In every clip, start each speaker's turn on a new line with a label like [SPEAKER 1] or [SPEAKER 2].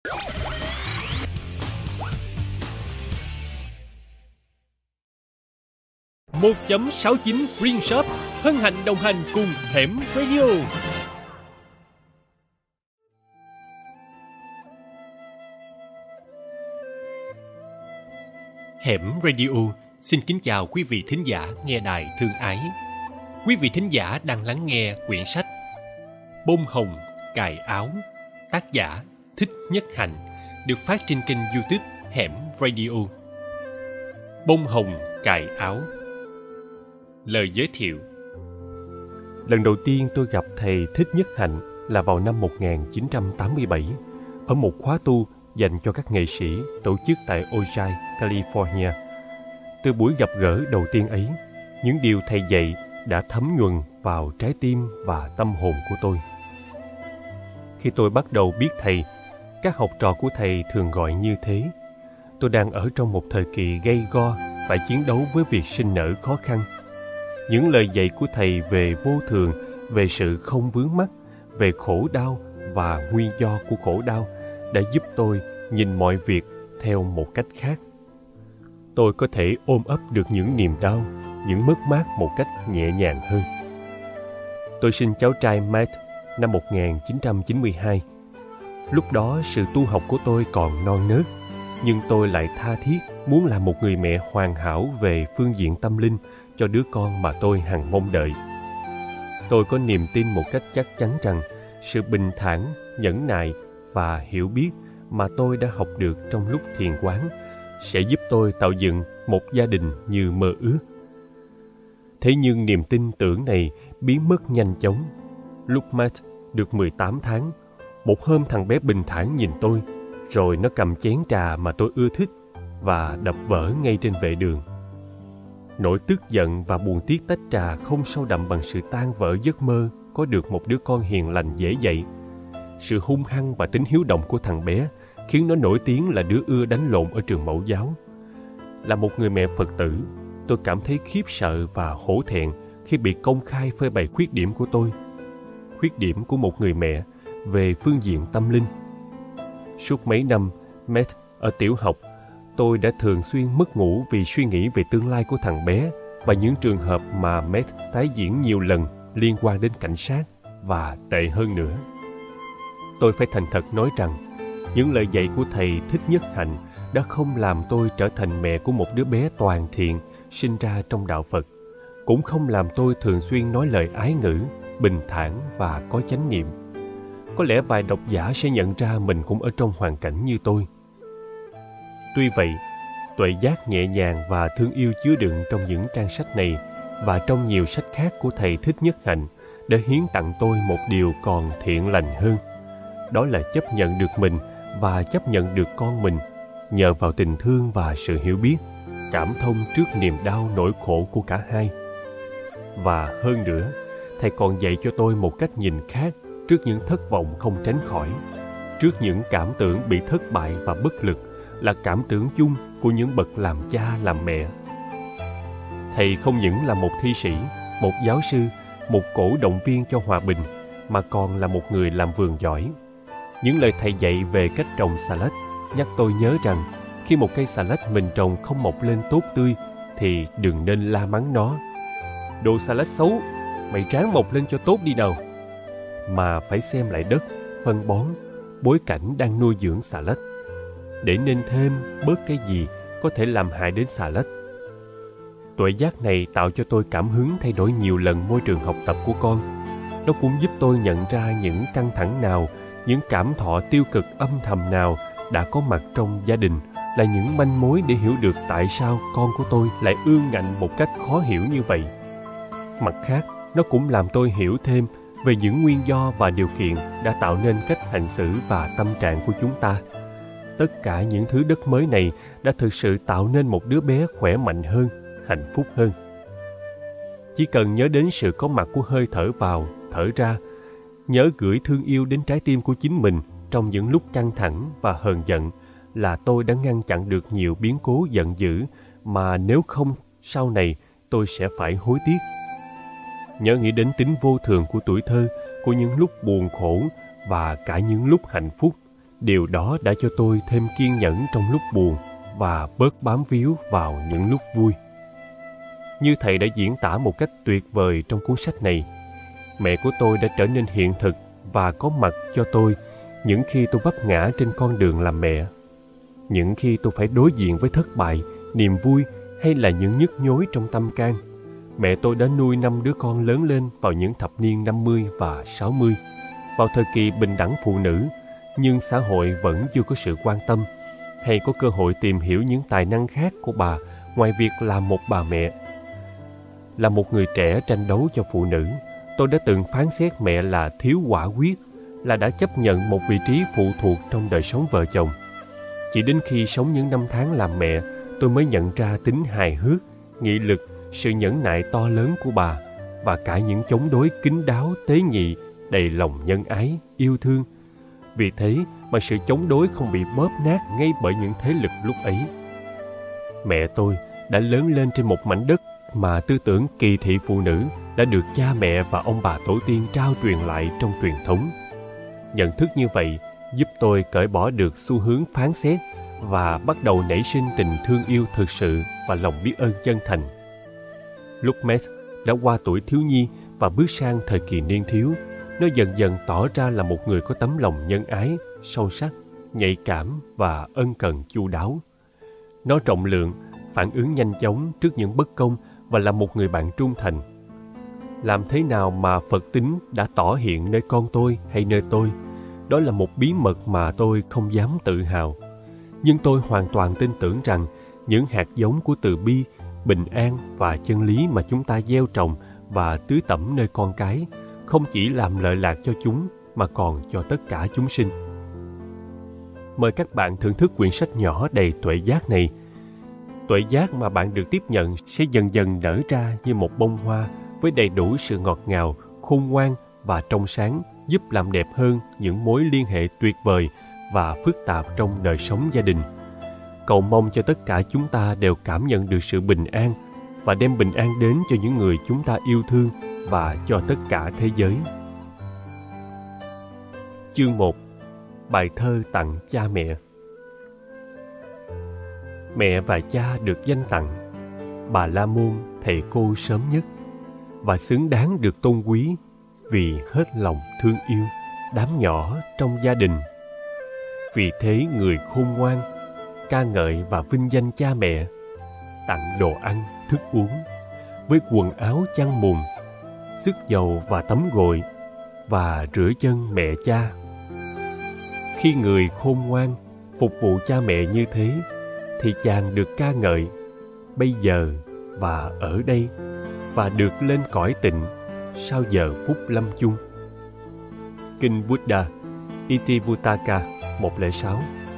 [SPEAKER 1] 1.69 Green Shop hân hạnh đồng hành cùng Hẻm Radio. Hẻm Radio xin kính chào quý vị thính giả nghe đài thương ái. Quý vị thính giả đang lắng nghe quyển sách Bông hồng cài áo, tác giả Thích Nhất Hạnh, được phát trên kênh YouTube Hẻm Radio. Bông hồng cài áo. Lời giới thiệu. Lần đầu tiên tôi gặp thầy Thích Nhất Hạnh là vào năm 1987 ở một khóa tu dành cho các nghệ sĩ tổ chức tại Ojai, California. Từ buổi gặp gỡ đầu tiên ấy, những điều thầy dạy đã thấm nhuần vào trái tim và tâm hồn của tôi. Khi tôi bắt đầu biết thầy, các học trò của thầy thường gọi như thế. Tôi đang ở trong một thời kỳ gay go, phải chiến đấu với việc sinh nở khó khăn. Những lời dạy của thầy về vô thường, về sự không vướng mắc, về khổ đau và nguyên do của khổ đau đã giúp tôi nhìn mọi việc theo một cách khác. Tôi có thể ôm ấp được những niềm đau, những mất mát một cách nhẹ nhàng hơn. Tôi sinh cháu trai Matt năm 1992. Lúc đó sự tu học của tôi còn non nớt, nhưng tôi lại tha thiết muốn làm một người mẹ hoàn hảo về phương diện tâm linh cho đứa con mà tôi hằng mong đợi. Tôi có niềm tin một cách chắc chắn rằng sự bình thản, nhẫn nại và hiểu biết mà tôi đã học được trong lúc thiền quán sẽ giúp tôi tạo dựng một gia đình như mơ ước. Thế nhưng niềm tin tưởng này biến mất nhanh chóng. Lúc Matt được 18 tháng, một hôm thằng bé bình thản nhìn tôi, rồi nó cầm chén trà mà tôi ưa thích và đập vỡ ngay trên vệ đường. Nỗi tức giận và buồn tiếc tách trà không sâu đậm bằng sự tan vỡ giấc mơ có được một đứa con hiền lành dễ dạy. Sự hung hăng và tính hiếu động của thằng bé khiến nó nổi tiếng là đứa ưa đánh lộn ở trường mẫu giáo. Là một người mẹ Phật tử, tôi cảm thấy khiếp sợ và hổ thẹn khi bị công khai phơi bày khuyết điểm của tôi. Khuyết điểm của một người mẹ về phương diện tâm linh. Suốt mấy năm, Matt ở tiểu học, tôi đã thường xuyên mất ngủ vì suy nghĩ về tương lai của thằng bé và những trường hợp mà Matt tái diễn nhiều lần liên quan đến cảnh sát và tệ hơn nữa. Tôi phải thành thật nói rằng, những lời dạy của thầy Thích Nhất Hạnh đã không làm tôi trở thành mẹ của một đứa bé toàn thiện sinh ra trong đạo Phật, cũng không làm tôi thường xuyên nói lời ái ngữ, bình thản và có chánh niệm. Có lẽ vài độc giả sẽ nhận ra mình cũng ở trong hoàn cảnh như tôi. Tuy vậy, tuệ giác nhẹ nhàng và thương yêu chứa đựng trong những trang sách này và trong nhiều sách khác của thầy Thích Nhất Hạnh đã hiến tặng tôi một điều còn thiện lành hơn. Đó là chấp nhận được mình và chấp nhận được con mình nhờ vào tình thương và sự hiểu biết, cảm thông trước niềm đau nỗi khổ của cả hai. Và hơn nữa, thầy còn dạy cho tôi một cách nhìn khác trước những thất vọng không tránh khỏi, trước những cảm tưởng bị thất bại và bất lực là cảm tưởng chung của những bậc làm cha làm mẹ. Thầy không những là một thi sĩ, một giáo sư, một cổ động viên cho hòa bình, mà còn là một người làm vườn giỏi. Những lời thầy dạy về cách trồng xà lách nhắc tôi nhớ rằng khi một cây xà lách mình trồng không mọc lên tốt tươi thì đừng nên la mắng nó. Đồ xà lách xấu, mày ráng mọc lên cho tốt đi nào. Mà phải xem lại đất, phân bón, bối cảnh đang nuôi dưỡng xà lách, để nên thêm bớt cái gì có thể làm hại đến xà lách. Tuệ giác này tạo cho tôi cảm hứng thay đổi nhiều lần môi trường học tập của con. Nó cũng giúp tôi nhận ra những căng thẳng nào, những cảm thọ tiêu cực âm thầm nào đã có mặt trong gia đình, là những manh mối để hiểu được tại sao con của tôi lại ương ngạnh một cách khó hiểu như vậy. Mặt khác, nó cũng làm tôi hiểu thêm về những nguyên do và điều kiện đã tạo nên cách hành xử và tâm trạng của chúng ta. Tất cả những thứ đất mới này đã thực sự tạo nên một đứa bé khỏe mạnh hơn, hạnh phúc hơn. Chỉ cần nhớ đến sự có mặt của hơi thở vào, thở ra, nhớ gửi thương yêu đến trái tim của chính mình trong những lúc căng thẳng và hờn giận, là tôi đã ngăn chặn được nhiều biến cố giận dữ mà nếu không sau này tôi sẽ phải hối tiếc. Nhớ nghĩ đến tính vô thường của tuổi thơ, của những lúc buồn khổ và cả những lúc hạnh phúc, Điều đó đã cho tôi thêm kiên nhẫn trong lúc buồn và bớt bám víu vào những lúc vui. Như thầy đã diễn tả một cách tuyệt vời trong cuốn sách này, mẹ của tôi đã trở nên hiện thực và có mặt cho tôi những khi tôi vấp ngã trên con đường làm mẹ. Những khi tôi phải đối diện với thất bại, niềm vui hay là những nhức nhối trong tâm can, mẹ tôi đã nuôi 5 đứa con lớn lên vào những thập niên 50 và 60, vào thời kỳ bình đẳng phụ nữ, nhưng xã hội vẫn chưa có sự quan tâm hay có cơ hội tìm hiểu những tài năng khác của bà ngoài việc làm một bà mẹ. Là một người trẻ tranh đấu cho phụ nữ, tôi đã từng phán xét mẹ là thiếu quả quyết, là đã chấp nhận một vị trí phụ thuộc trong đời sống vợ chồng. Chỉ đến khi sống những năm tháng làm mẹ, tôi mới nhận ra tính hài hước, nghị lực, sự nhẫn nại to lớn của bà và cả những chống đối kín đáo, tế nhị, đầy lòng nhân ái, yêu thương. Vì thế mà sự chống đối không bị bóp nát ngay bởi những thế lực lúc ấy. Mẹ tôi đã lớn lên trên một mảnh đất mà tư tưởng kỳ thị phụ nữ đã được cha mẹ và ông bà tổ tiên trao truyền lại trong truyền thống. Nhận thức như vậy giúp tôi cởi bỏ được xu hướng phán xét và bắt đầu nảy sinh tình thương yêu thực sự và lòng biết ơn chân thành. Lúc Matt đã qua tuổi thiếu nhi và bước sang thời kỳ niên thiếu, nó dần dần tỏ ra là một người có tấm lòng nhân ái, sâu sắc, nhạy cảm và ân cần chu đáo. Nó rộng lượng, phản ứng nhanh chóng trước những bất công và là một người bạn trung thành. Làm thế nào mà Phật tính đã tỏ hiện nơi con tôi hay nơi tôi, đó là một bí mật mà tôi không dám tự hào. Nhưng tôi hoàn toàn tin tưởng rằng những hạt giống của từ bi, bình an và chân lý mà chúng ta gieo trồng và tưới tẩm nơi con cái không chỉ làm lợi lạc cho chúng mà còn cho tất cả chúng sinh. Mời các bạn thưởng thức quyển sách nhỏ đầy tuệ giác này. Tuệ giác mà bạn được tiếp nhận sẽ dần dần nở ra như một bông hoa với đầy đủ sự ngọt ngào, khôn ngoan và trong sáng, giúp làm đẹp hơn những mối liên hệ tuyệt vời và phức tạp trong đời sống gia đình. Cầu mong cho tất cả chúng ta đều cảm nhận được sự bình an và đem bình an đến cho những người chúng ta yêu thương và cho tất cả thế giới. Chương 1. Bài thơ tặng cha mẹ. Mẹ và cha được danh tặng, Bà La Môn thầy cô sớm nhất, và xứng đáng được tôn quý vì hết lòng thương yêu đám nhỏ trong gia đình. Vì thế người khôn ngoan ca ngợi và vinh danh cha mẹ, tặng đồ ăn, thức uống, với quần áo chăn mùng, sức dầu và tắm gội, và rửa chân mẹ cha. Khi người khôn ngoan phục vụ cha mẹ như thế, thì chàng được ca ngợi bây giờ và ở đây, và được lên cõi tịnh sau giờ phút lâm chung. Kinh Buddha, Itivuttaka 106.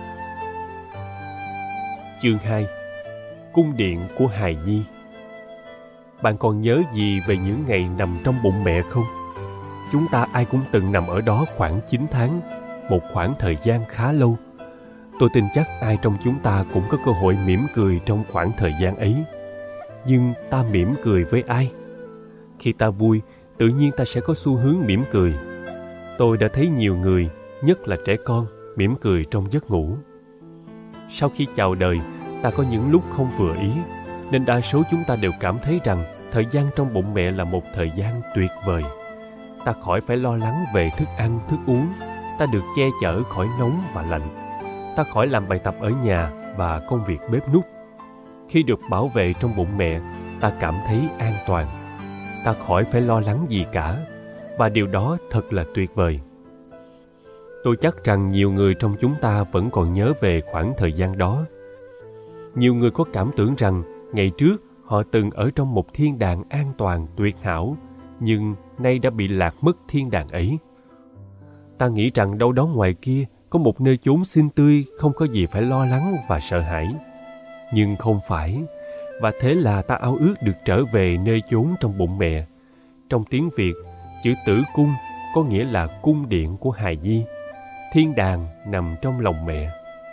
[SPEAKER 1] Chương 2. Cung điện của hài nhi. Bạn còn nhớ gì về những ngày nằm trong bụng mẹ không? Chúng ta ai cũng từng nằm ở đó khoảng 9 tháng, một khoảng thời gian khá lâu. Tôi tin chắc ai trong chúng ta cũng có cơ hội mỉm cười trong khoảng thời gian ấy. Nhưng ta mỉm cười với ai? Khi ta vui, tự nhiên ta sẽ có xu hướng mỉm cười. Tôi đã thấy nhiều người, nhất là trẻ con, mỉm cười trong giấc ngủ. Sau khi chào đời, ta có những lúc không vừa ý, nên đa số chúng ta đều cảm thấy rằng thời gian trong bụng mẹ là một thời gian tuyệt vời. Ta khỏi phải lo lắng về thức ăn, thức uống, ta được che chở khỏi nóng và lạnh. Ta khỏi làm bài tập ở nhà và công việc bếp núc. Khi được bảo vệ trong bụng mẹ, ta cảm thấy an toàn. Ta khỏi phải lo lắng gì cả, và điều đó thật là tuyệt vời. Tôi chắc rằng nhiều người trong chúng ta vẫn còn nhớ về khoảng thời gian đó. Nhiều người có cảm tưởng rằng ngày trước họ từng ở trong một thiên đàng an toàn tuyệt hảo, nhưng nay đã bị lạc mất thiên đàng ấy. Ta nghĩ rằng đâu đó ngoài kia có một nơi chốn xinh tươi, không có gì phải lo lắng và sợ hãi. Nhưng không phải, và thế là ta ao ước được trở về nơi chốn trong bụng mẹ. Trong tiếng Việt, chữ tử cung có nghĩa là cung điện của hài nhi. Thiên đàng nằm trong lòng mẹ.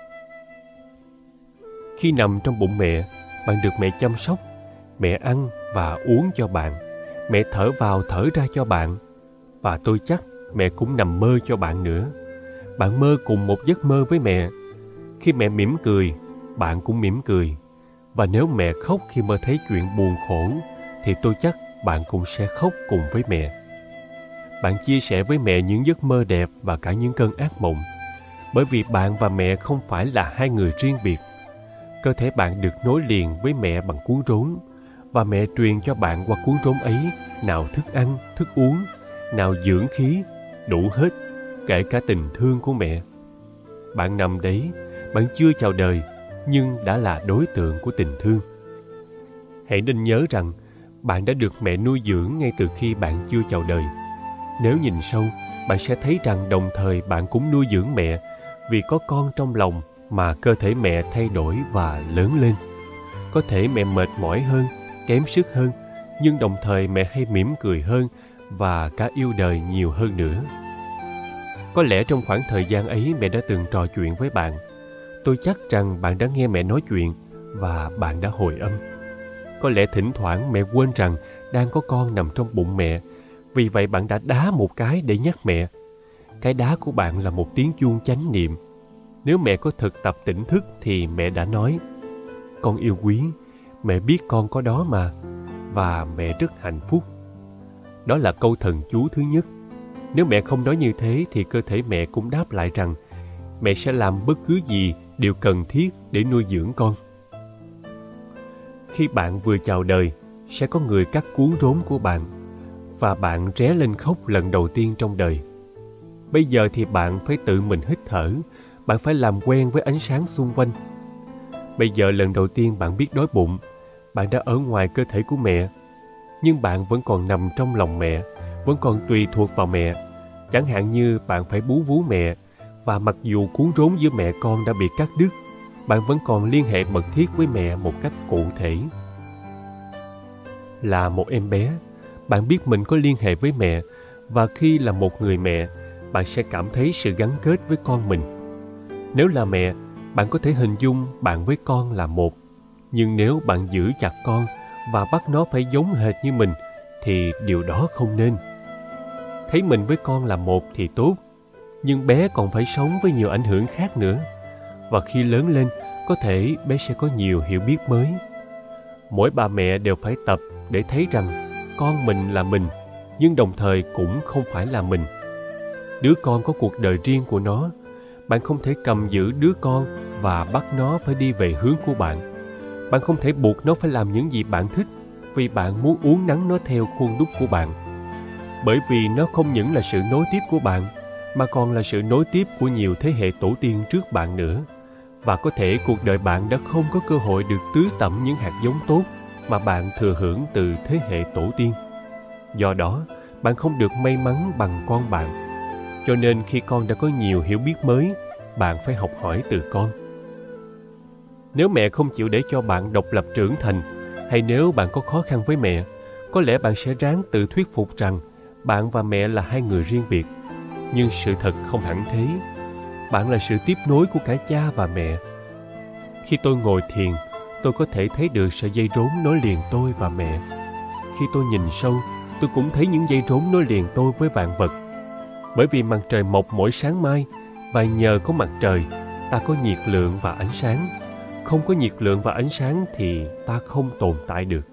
[SPEAKER 1] Khi nằm trong bụng mẹ, bạn được mẹ chăm sóc. Mẹ ăn và uống cho bạn. Mẹ thở vào thở ra cho bạn. Và tôi chắc mẹ cũng nằm mơ cho bạn nữa. Bạn mơ cùng một giấc mơ với mẹ. Khi mẹ mỉm cười, bạn cũng mỉm cười. Và nếu mẹ khóc khi mơ thấy chuyện buồn khổ, thì tôi chắc bạn cũng sẽ khóc cùng với mẹ. Bạn chia sẻ với mẹ những giấc mơ đẹp và cả những cơn ác mộng. Bởi vì bạn và mẹ không phải là hai người riêng biệt. Cơ thể bạn được nối liền với mẹ bằng cuốn rốn, và mẹ truyền cho bạn qua cuốn rốn ấy nào thức ăn, thức uống, nào dưỡng khí, đủ hết, kể cả tình thương của mẹ. Bạn nằm đấy, bạn chưa chào đời, nhưng đã là đối tượng của tình thương. Hãy nên nhớ rằng, bạn đã được mẹ nuôi dưỡng ngay từ khi bạn chưa chào đời. Nếu nhìn sâu, bạn sẽ thấy rằng đồng thời bạn cũng nuôi dưỡng mẹ, vì có con trong lòng mà cơ thể mẹ thay đổi và lớn lên. Có thể mẹ mệt mỏi hơn, kém sức hơn, nhưng đồng thời mẹ hay mỉm cười hơn và cả yêu đời nhiều hơn nữa. Có lẽ trong khoảng thời gian ấy mẹ đã từng trò chuyện với bạn. Tôi chắc rằng bạn đã nghe mẹ nói chuyện và bạn đã hồi âm. Có lẽ thỉnh thoảng mẹ quên rằng đang có con nằm trong bụng mẹ, vì vậy bạn đã đá một cái để nhắc mẹ. Cái đá của bạn là một tiếng chuông chánh niệm. Nếu mẹ có thực tập tỉnh thức thì mẹ đã nói: "Con yêu quý, mẹ biết con có đó mà, và mẹ rất hạnh phúc." Đó là câu thần chú thứ nhất. Nếu mẹ không nói như thế thì cơ thể mẹ cũng đáp lại rằng mẹ sẽ làm bất cứ gì điều cần thiết để nuôi dưỡng con. Khi bạn vừa chào đời, sẽ có người cắt cuốn rốn của bạn, và bạn ré lên khóc lần đầu tiên trong đời. Bây giờ thì bạn phải tự mình hít thở, bạn phải làm quen với ánh sáng xung quanh. Bây giờ lần đầu tiên bạn biết đói bụng, bạn đã ở ngoài cơ thể của mẹ, nhưng bạn vẫn còn nằm trong lòng mẹ, vẫn còn tùy thuộc vào mẹ. Chẳng hạn như bạn phải bú vú mẹ, và mặc dù cuốn rốn giữa mẹ con đã bị cắt đứt, bạn vẫn còn liên hệ mật thiết với mẹ một cách cụ thể. Là một em bé, bạn biết mình có liên hệ với mẹ, và khi là một người mẹ, bạn sẽ cảm thấy sự gắn kết với con mình. Nếu là mẹ, bạn có thể hình dung bạn với con là một. Nhưng nếu bạn giữ chặt con và bắt nó phải giống hệt như mình, thì điều đó không nên. Thấy mình với con là một thì tốt, nhưng bé còn phải sống với nhiều ảnh hưởng khác nữa. Và khi lớn lên, có thể bé sẽ có nhiều hiểu biết mới. Mỗi bà mẹ đều phải tập để thấy rằng con mình là mình, nhưng đồng thời cũng không phải là mình. Đứa con có cuộc đời riêng của nó. Bạn không thể cầm giữ đứa con và bắt nó phải đi về hướng của bạn. Bạn không thể buộc nó phải làm những gì bạn thích, vì bạn muốn uốn nắn nó theo khuôn đúc của bạn. Bởi vì nó không những là sự nối tiếp của bạn, mà còn là sự nối tiếp của nhiều thế hệ tổ tiên trước bạn nữa. Và có thể cuộc đời bạn đã không có cơ hội được tưới tẩm những hạt giống tốt mà bạn thừa hưởng từ thế hệ tổ tiên. Do đó, bạn không được may mắn bằng con bạn. Cho nên khi con đã có nhiều hiểu biết mới, bạn phải học hỏi từ con. Nếu mẹ không chịu để cho bạn độc lập trưởng thành, hay nếu bạn có khó khăn với mẹ, có lẽ bạn sẽ ráng tự thuyết phục rằng bạn và mẹ là hai người riêng biệt. Nhưng sự thật không hẳn thế. Bạn là sự tiếp nối của cả cha và mẹ. Khi tôi ngồi thiền, tôi có thể thấy được sợi dây rốn nối liền tôi và mẹ. Khi tôi nhìn sâu, tôi cũng thấy những dây rốn nối liền tôi với vạn vật. Bởi vì mặt trời mọc mỗi sáng mai, và nhờ có mặt trời, ta có nhiệt lượng và ánh sáng. Không có nhiệt lượng và ánh sáng thì ta không tồn tại được.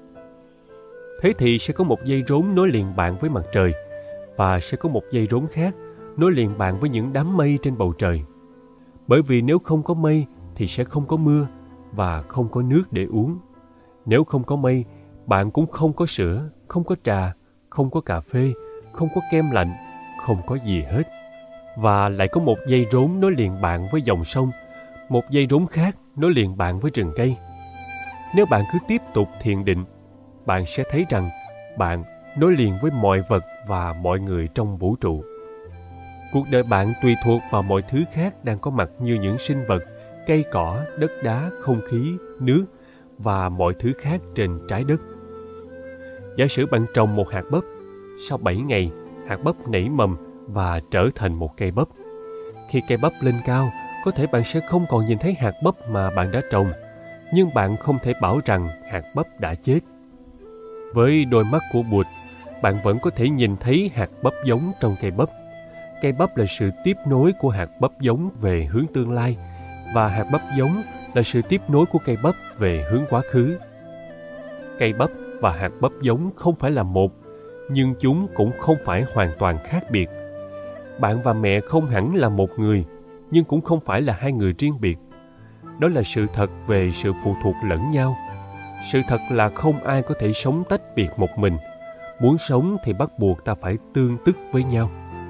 [SPEAKER 1] Thế thì sẽ có một dây rốn nối liền bạn với mặt trời, và sẽ có một dây rốn khác nối liền bạn với những đám mây trên bầu trời. Bởi vì nếu không có mây thì sẽ không có mưa và không có nước để uống. Nếu không có mây, bạn cũng không có sữa, không có trà, không có cà phê, không có kem lạnh, không có gì hết. Và lại có một dây rốn nối liền bạn với dòng sông, một dây rốn khác nối liền bạn với rừng cây. Nếu bạn cứ tiếp tục thiền định, bạn sẽ thấy rằng bạn nối liền với mọi vật và mọi người trong vũ trụ. Cuộc đời bạn tùy thuộc vào mọi thứ khác đang có mặt như những sinh vật, cây cỏ, đất đá, không khí, nước và mọi thứ khác trên trái đất. Giả sử bạn trồng một hạt bắp, sau 7 ngày, hạt bắp nảy mầm và trở thành một cây bắp. Khi cây bắp lên cao, có thể bạn sẽ không còn nhìn thấy hạt bắp mà bạn đã trồng, nhưng bạn không thể bảo rằng hạt bắp đã chết. Với đôi mắt của Bụt, bạn vẫn có thể nhìn thấy hạt bắp giống trong cây bắp. Cây bắp là sự tiếp nối của hạt bắp giống về hướng tương lai, và hạt bắp giống là sự tiếp nối của cây bắp về hướng quá khứ. Cây bắp và hạt bắp giống không phải là một, nhưng chúng cũng không phải hoàn toàn khác biệt. Bạn và mẹ không hẳn là một người, nhưng cũng không phải là hai người riêng biệt. Đó là sự thật về sự phụ thuộc lẫn nhau. Sự thật là không ai có thể sống tách biệt một mình. Muốn sống thì bắt buộc ta phải tương tức với nhau.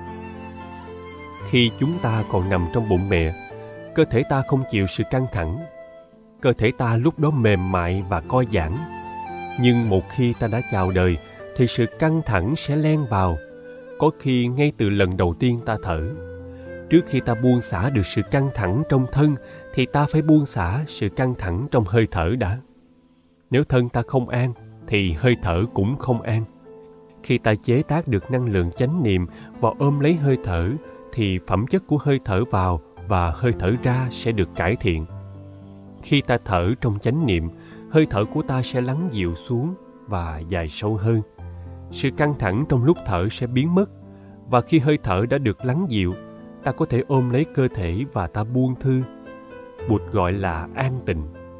[SPEAKER 1] Khi chúng ta còn nằm trong bụng mẹ, cơ thể ta không chịu sự căng thẳng. Cơ thể ta lúc đó mềm mại và co giãn. Nhưng một khi ta đã chào đời, thì sự căng thẳng sẽ len vào, có khi ngay từ lần đầu tiên ta thở. Trước khi ta buông xả được sự căng thẳng trong thân, thì ta phải buông xả sự căng thẳng trong hơi thở đã. Nếu thân ta không an, thì hơi thở cũng không an. Khi ta chế tác được năng lượng chánh niệm và ôm lấy hơi thở, thì phẩm chất của hơi thở vào và hơi thở ra sẽ được cải thiện. Khi ta thở trong chánh niệm, hơi thở của ta sẽ lắng dịu xuống và dài sâu hơn. Sự căng thẳng trong lúc thở sẽ biến mất, và khi hơi thở đã được lắng dịu, ta có thể ôm lấy cơ thể và ta buông thư. Bụt gọi là an tịnh.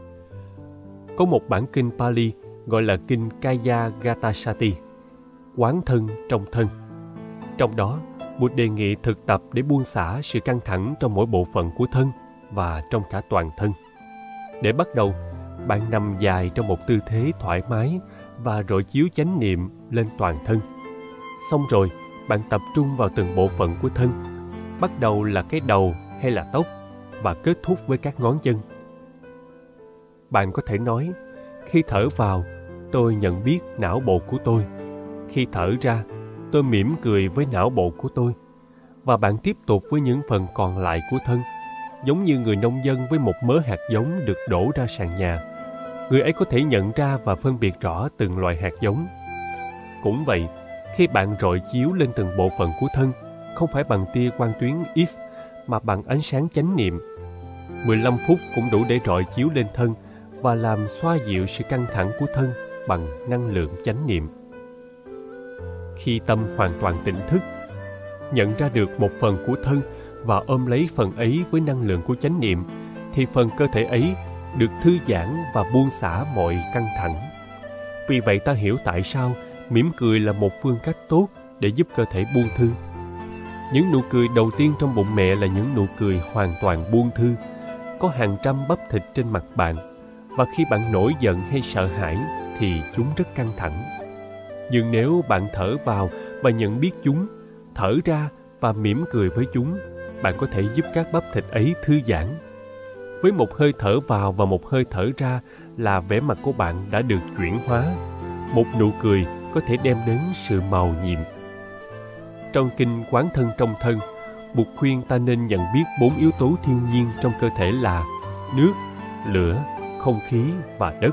[SPEAKER 1] Có một bản kinh Pali gọi là kinh Kaya Gatasati, quán thân trong thân. Trong đó, Bụt đề nghị thực tập để buông xả sự căng thẳng trong mỗi bộ phận của thân và trong cả toàn thân. Để bắt đầu, bạn nằm dài trong một tư thế thoải mái và rọi chiếu chánh niệm lên toàn thân. Xong rồi, bạn tập trung vào từng bộ phận của thân, bắt đầu là cái đầu hay là tóc và kết thúc với các ngón chân. Bạn có thể nói, khi thở vào, tôi nhận biết não bộ của tôi. Khi thở ra, tôi mỉm cười với não bộ của tôi. Và bạn tiếp tục với những phần còn lại của thân, giống như người nông dân với một mớ hạt giống được đổ ra sàn nhà. Người ấy có thể nhận ra và phân biệt rõ từng loại hạt giống. Cũng vậy, khi bạn rọi chiếu lên từng bộ phận của thân, không phải bằng tia quang tuyến X, mà bằng ánh sáng chánh niệm, 15 phút cũng đủ để rọi chiếu lên thân và làm xoa dịu sự căng thẳng của thân bằng năng lượng chánh niệm. Khi tâm hoàn toàn tỉnh thức, nhận ra được một phần của thân và ôm lấy phần ấy với năng lượng của chánh niệm, thì phần cơ thể ấy được thư giãn và buông xả mọi căng thẳng. Vì vậy ta hiểu tại sao mỉm cười là một phương cách tốt để giúp cơ thể buông thư. Những nụ cười đầu tiên trong bụng mẹ là những nụ cười hoàn toàn buông thư. Có hàng trăm bắp thịt trên mặt bạn, và khi bạn nổi giận hay sợ hãi thì chúng rất căng thẳng. Nhưng nếu bạn thở vào và nhận biết chúng, thở ra và mỉm cười với chúng, bạn có thể giúp các bắp thịt ấy thư giãn. Với một hơi thở vào và một hơi thở ra là vẻ mặt của bạn đã được chuyển hóa. Một nụ cười có thể đem đến sự màu nhiệm. Trong kinh Quán thân trong thân, Bụt khuyên ta nên nhận biết 4 yếu tố thiên nhiên trong cơ thể là nước, lửa, không khí và đất.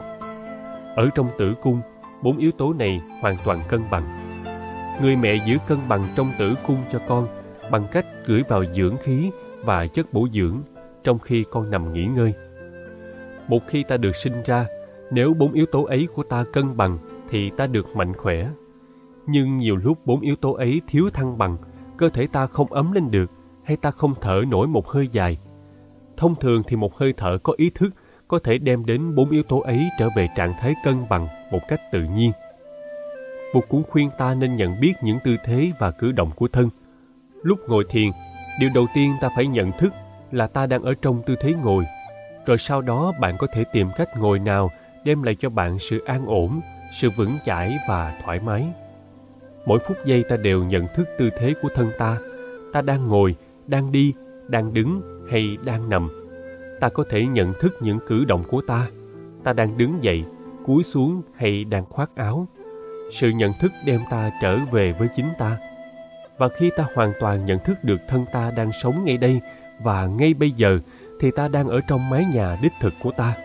[SPEAKER 1] Ở trong tử cung, 4 yếu tố này hoàn toàn cân bằng. Người mẹ giữ cân bằng trong tử cung cho con bằng cách gửi vào dưỡng khí và chất bổ dưỡng trong khi con nằm nghỉ ngơi. Một khi ta được sinh ra, nếu 4 yếu tố ấy của ta cân bằng thì ta được mạnh khỏe. Nhưng nhiều lúc 4 yếu tố ấy thiếu thăng bằng, cơ thể ta không ấm lên được hay ta không thở nổi một hơi dài. Thông thường thì một hơi thở có ý thức có thể đem đến 4 yếu tố ấy trở về trạng thái cân bằng một cách tự nhiên. Bụt cũng khuyên ta nên nhận biết những tư thế và cử động của thân. Lúc ngồi thiền, điều đầu tiên ta phải nhận thức là ta đang ở trong tư thế ngồi. Rồi sau đó bạn có thể tìm cách ngồi nào đem lại cho bạn sự an ổn, sự vững chãi và thoải mái. Mỗi phút giây ta đều nhận thức tư thế của thân ta. Ta đang ngồi, đang đi, đang đứng hay đang nằm. Ta có thể nhận thức những cử động của ta. Ta đang đứng dậy, cúi xuống hay đang khoác áo. Sự nhận thức đem ta trở về với chính ta. Và khi ta hoàn toàn nhận thức được thân ta đang sống ngay đây và ngay bây giờ, thì ta đang ở trong mái nhà đích thực của ta.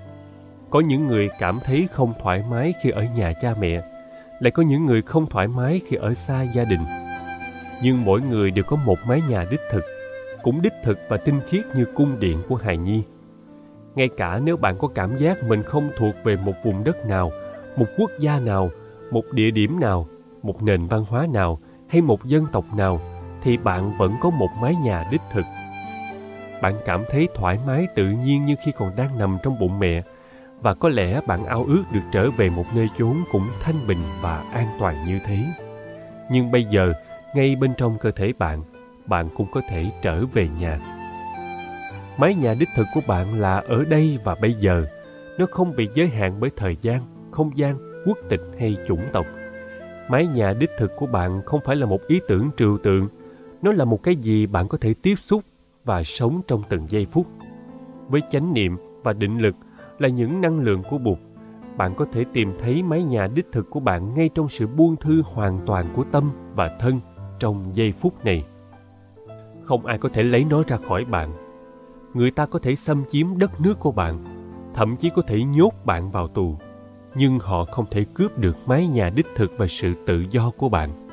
[SPEAKER 1] Có những người cảm thấy không thoải mái khi ở nhà cha mẹ, lại có những người không thoải mái khi ở xa gia đình. Nhưng mỗi người đều có một mái nhà đích thực, cũng đích thực và tinh khiết như cung điện của hài nhi. Ngay cả nếu bạn có cảm giác mình không thuộc về một vùng đất nào, một quốc gia nào, một địa điểm nào, một nền văn hóa nào hay một dân tộc nào,
[SPEAKER 2] thì bạn vẫn có một mái nhà đích thực. Bạn cảm thấy thoải mái tự nhiên như khi còn đang nằm trong bụng mẹ, và có lẽ bạn ao ước được trở về một nơi chốn cũng thanh bình và an toàn như thế. Nhưng bây giờ, ngay bên trong cơ thể bạn, bạn cũng có thể trở về nhà. Mái nhà đích thực của bạn là ở đây và bây giờ. Nó không bị giới hạn bởi thời gian, không gian, quốc tịch hay chủng tộc. Mái nhà đích thực của bạn không phải là một ý tưởng trừu tượng. Nó là một cái gì bạn có thể tiếp xúc và sống trong từng giây phút. Với chánh niệm và định lực là những năng lượng của Bụt, bạn có thể tìm thấy mái nhà đích thực của bạn ngay trong sự buông thư hoàn toàn của tâm và thân trong giây phút này. Không ai có thể lấy nó ra khỏi bạn. Người ta có thể xâm chiếm đất nước của bạn, thậm chí có thể nhốt bạn vào tù, nhưng họ không thể cướp được mái nhà đích thực và sự tự do của bạn.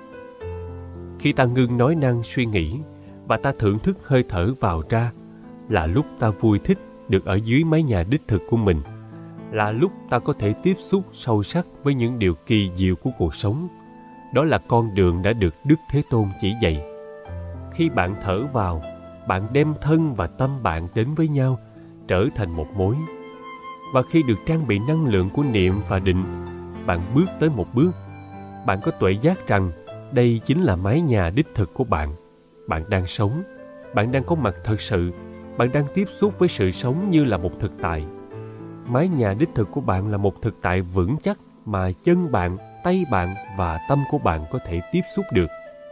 [SPEAKER 2] Khi ta ngưng nói năng suy nghĩ và ta thưởng thức hơi thở vào ra, là lúc ta vui thích được ở dưới mái nhà đích thực của mình, là lúc ta có thể tiếp xúc sâu sắc với những điều kỳ diệu của cuộc sống. Đó là con đường đã được Đức Thế Tôn chỉ dạy. Khi bạn thở vào, bạn đem thân và tâm bạn đến với nhau, trở thành một mối. Và khi được trang bị năng lượng của niệm và định, bạn bước tới một bước. Bạn có tuệ giác rằng đây chính là mái nhà đích thực của bạn. Bạn đang sống, bạn đang có mặt thật sự, bạn đang tiếp xúc với sự sống như là một thực tại. Mái nhà đích thực của bạn là một thực tại vững chắc mà chân bạn, tay bạn và tâm của bạn có thể tiếp xúc được.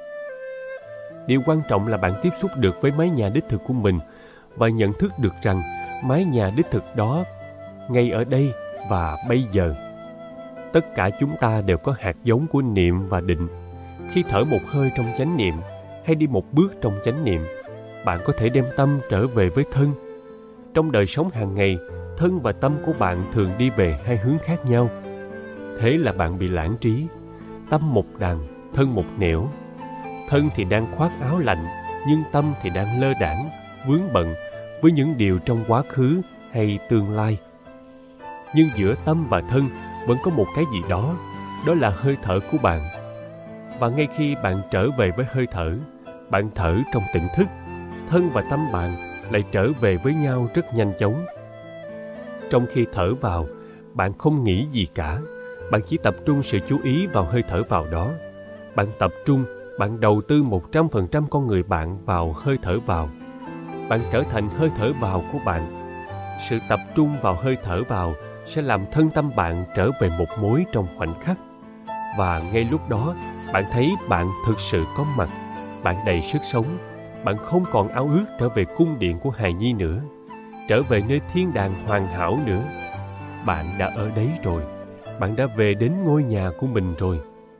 [SPEAKER 2] Điều quan trọng là bạn tiếp xúc được với mái nhà đích thực của mình và nhận thức được rằng mái nhà đích thực đó ngay ở đây và bây giờ. Tất cả chúng ta đều có hạt giống của niệm và định. Khi thở một hơi trong chánh niệm hay đi một bước trong chánh niệm, bạn có thể đem tâm trở về với thân. Trong đời sống hàng ngày, thân và tâm của bạn thường đi về hai hướng khác nhau. Thế là bạn bị lãng trí. Tâm một đằng, thân một nẻo. Thân thì đang khoác áo lạnh, nhưng tâm thì đang lơ đãng, vướng bận với những điều trong quá khứ hay tương lai. Nhưng giữa tâm và thân vẫn có một cái gì đó, đó là hơi thở của bạn. Và ngay khi bạn trở về với hơi thở, bạn thở trong tỉnh thức, thân và tâm bạn lại trở về với nhau rất nhanh chóng. Trong khi thở vào, bạn không nghĩ gì cả, bạn chỉ tập trung sự chú ý vào hơi thở vào đó. Bạn tập trung, bạn đầu tư 100% con người bạn vào hơi thở vào. Bạn trở thành hơi thở vào của bạn. Sự tập trung vào hơi thở vào sẽ làm thân tâm bạn trở về một mối trong khoảnh khắc. Và ngay lúc đó, bạn thấy bạn thực sự có mặt, bạn đầy sức sống, bạn không còn ao ước trở về cung điện của hài nhi nữa, trở về nơi thiên đàng hoàn hảo nữa. Bạn đã ở đấy rồi, bạn đã về đến ngôi nhà của mình rồi.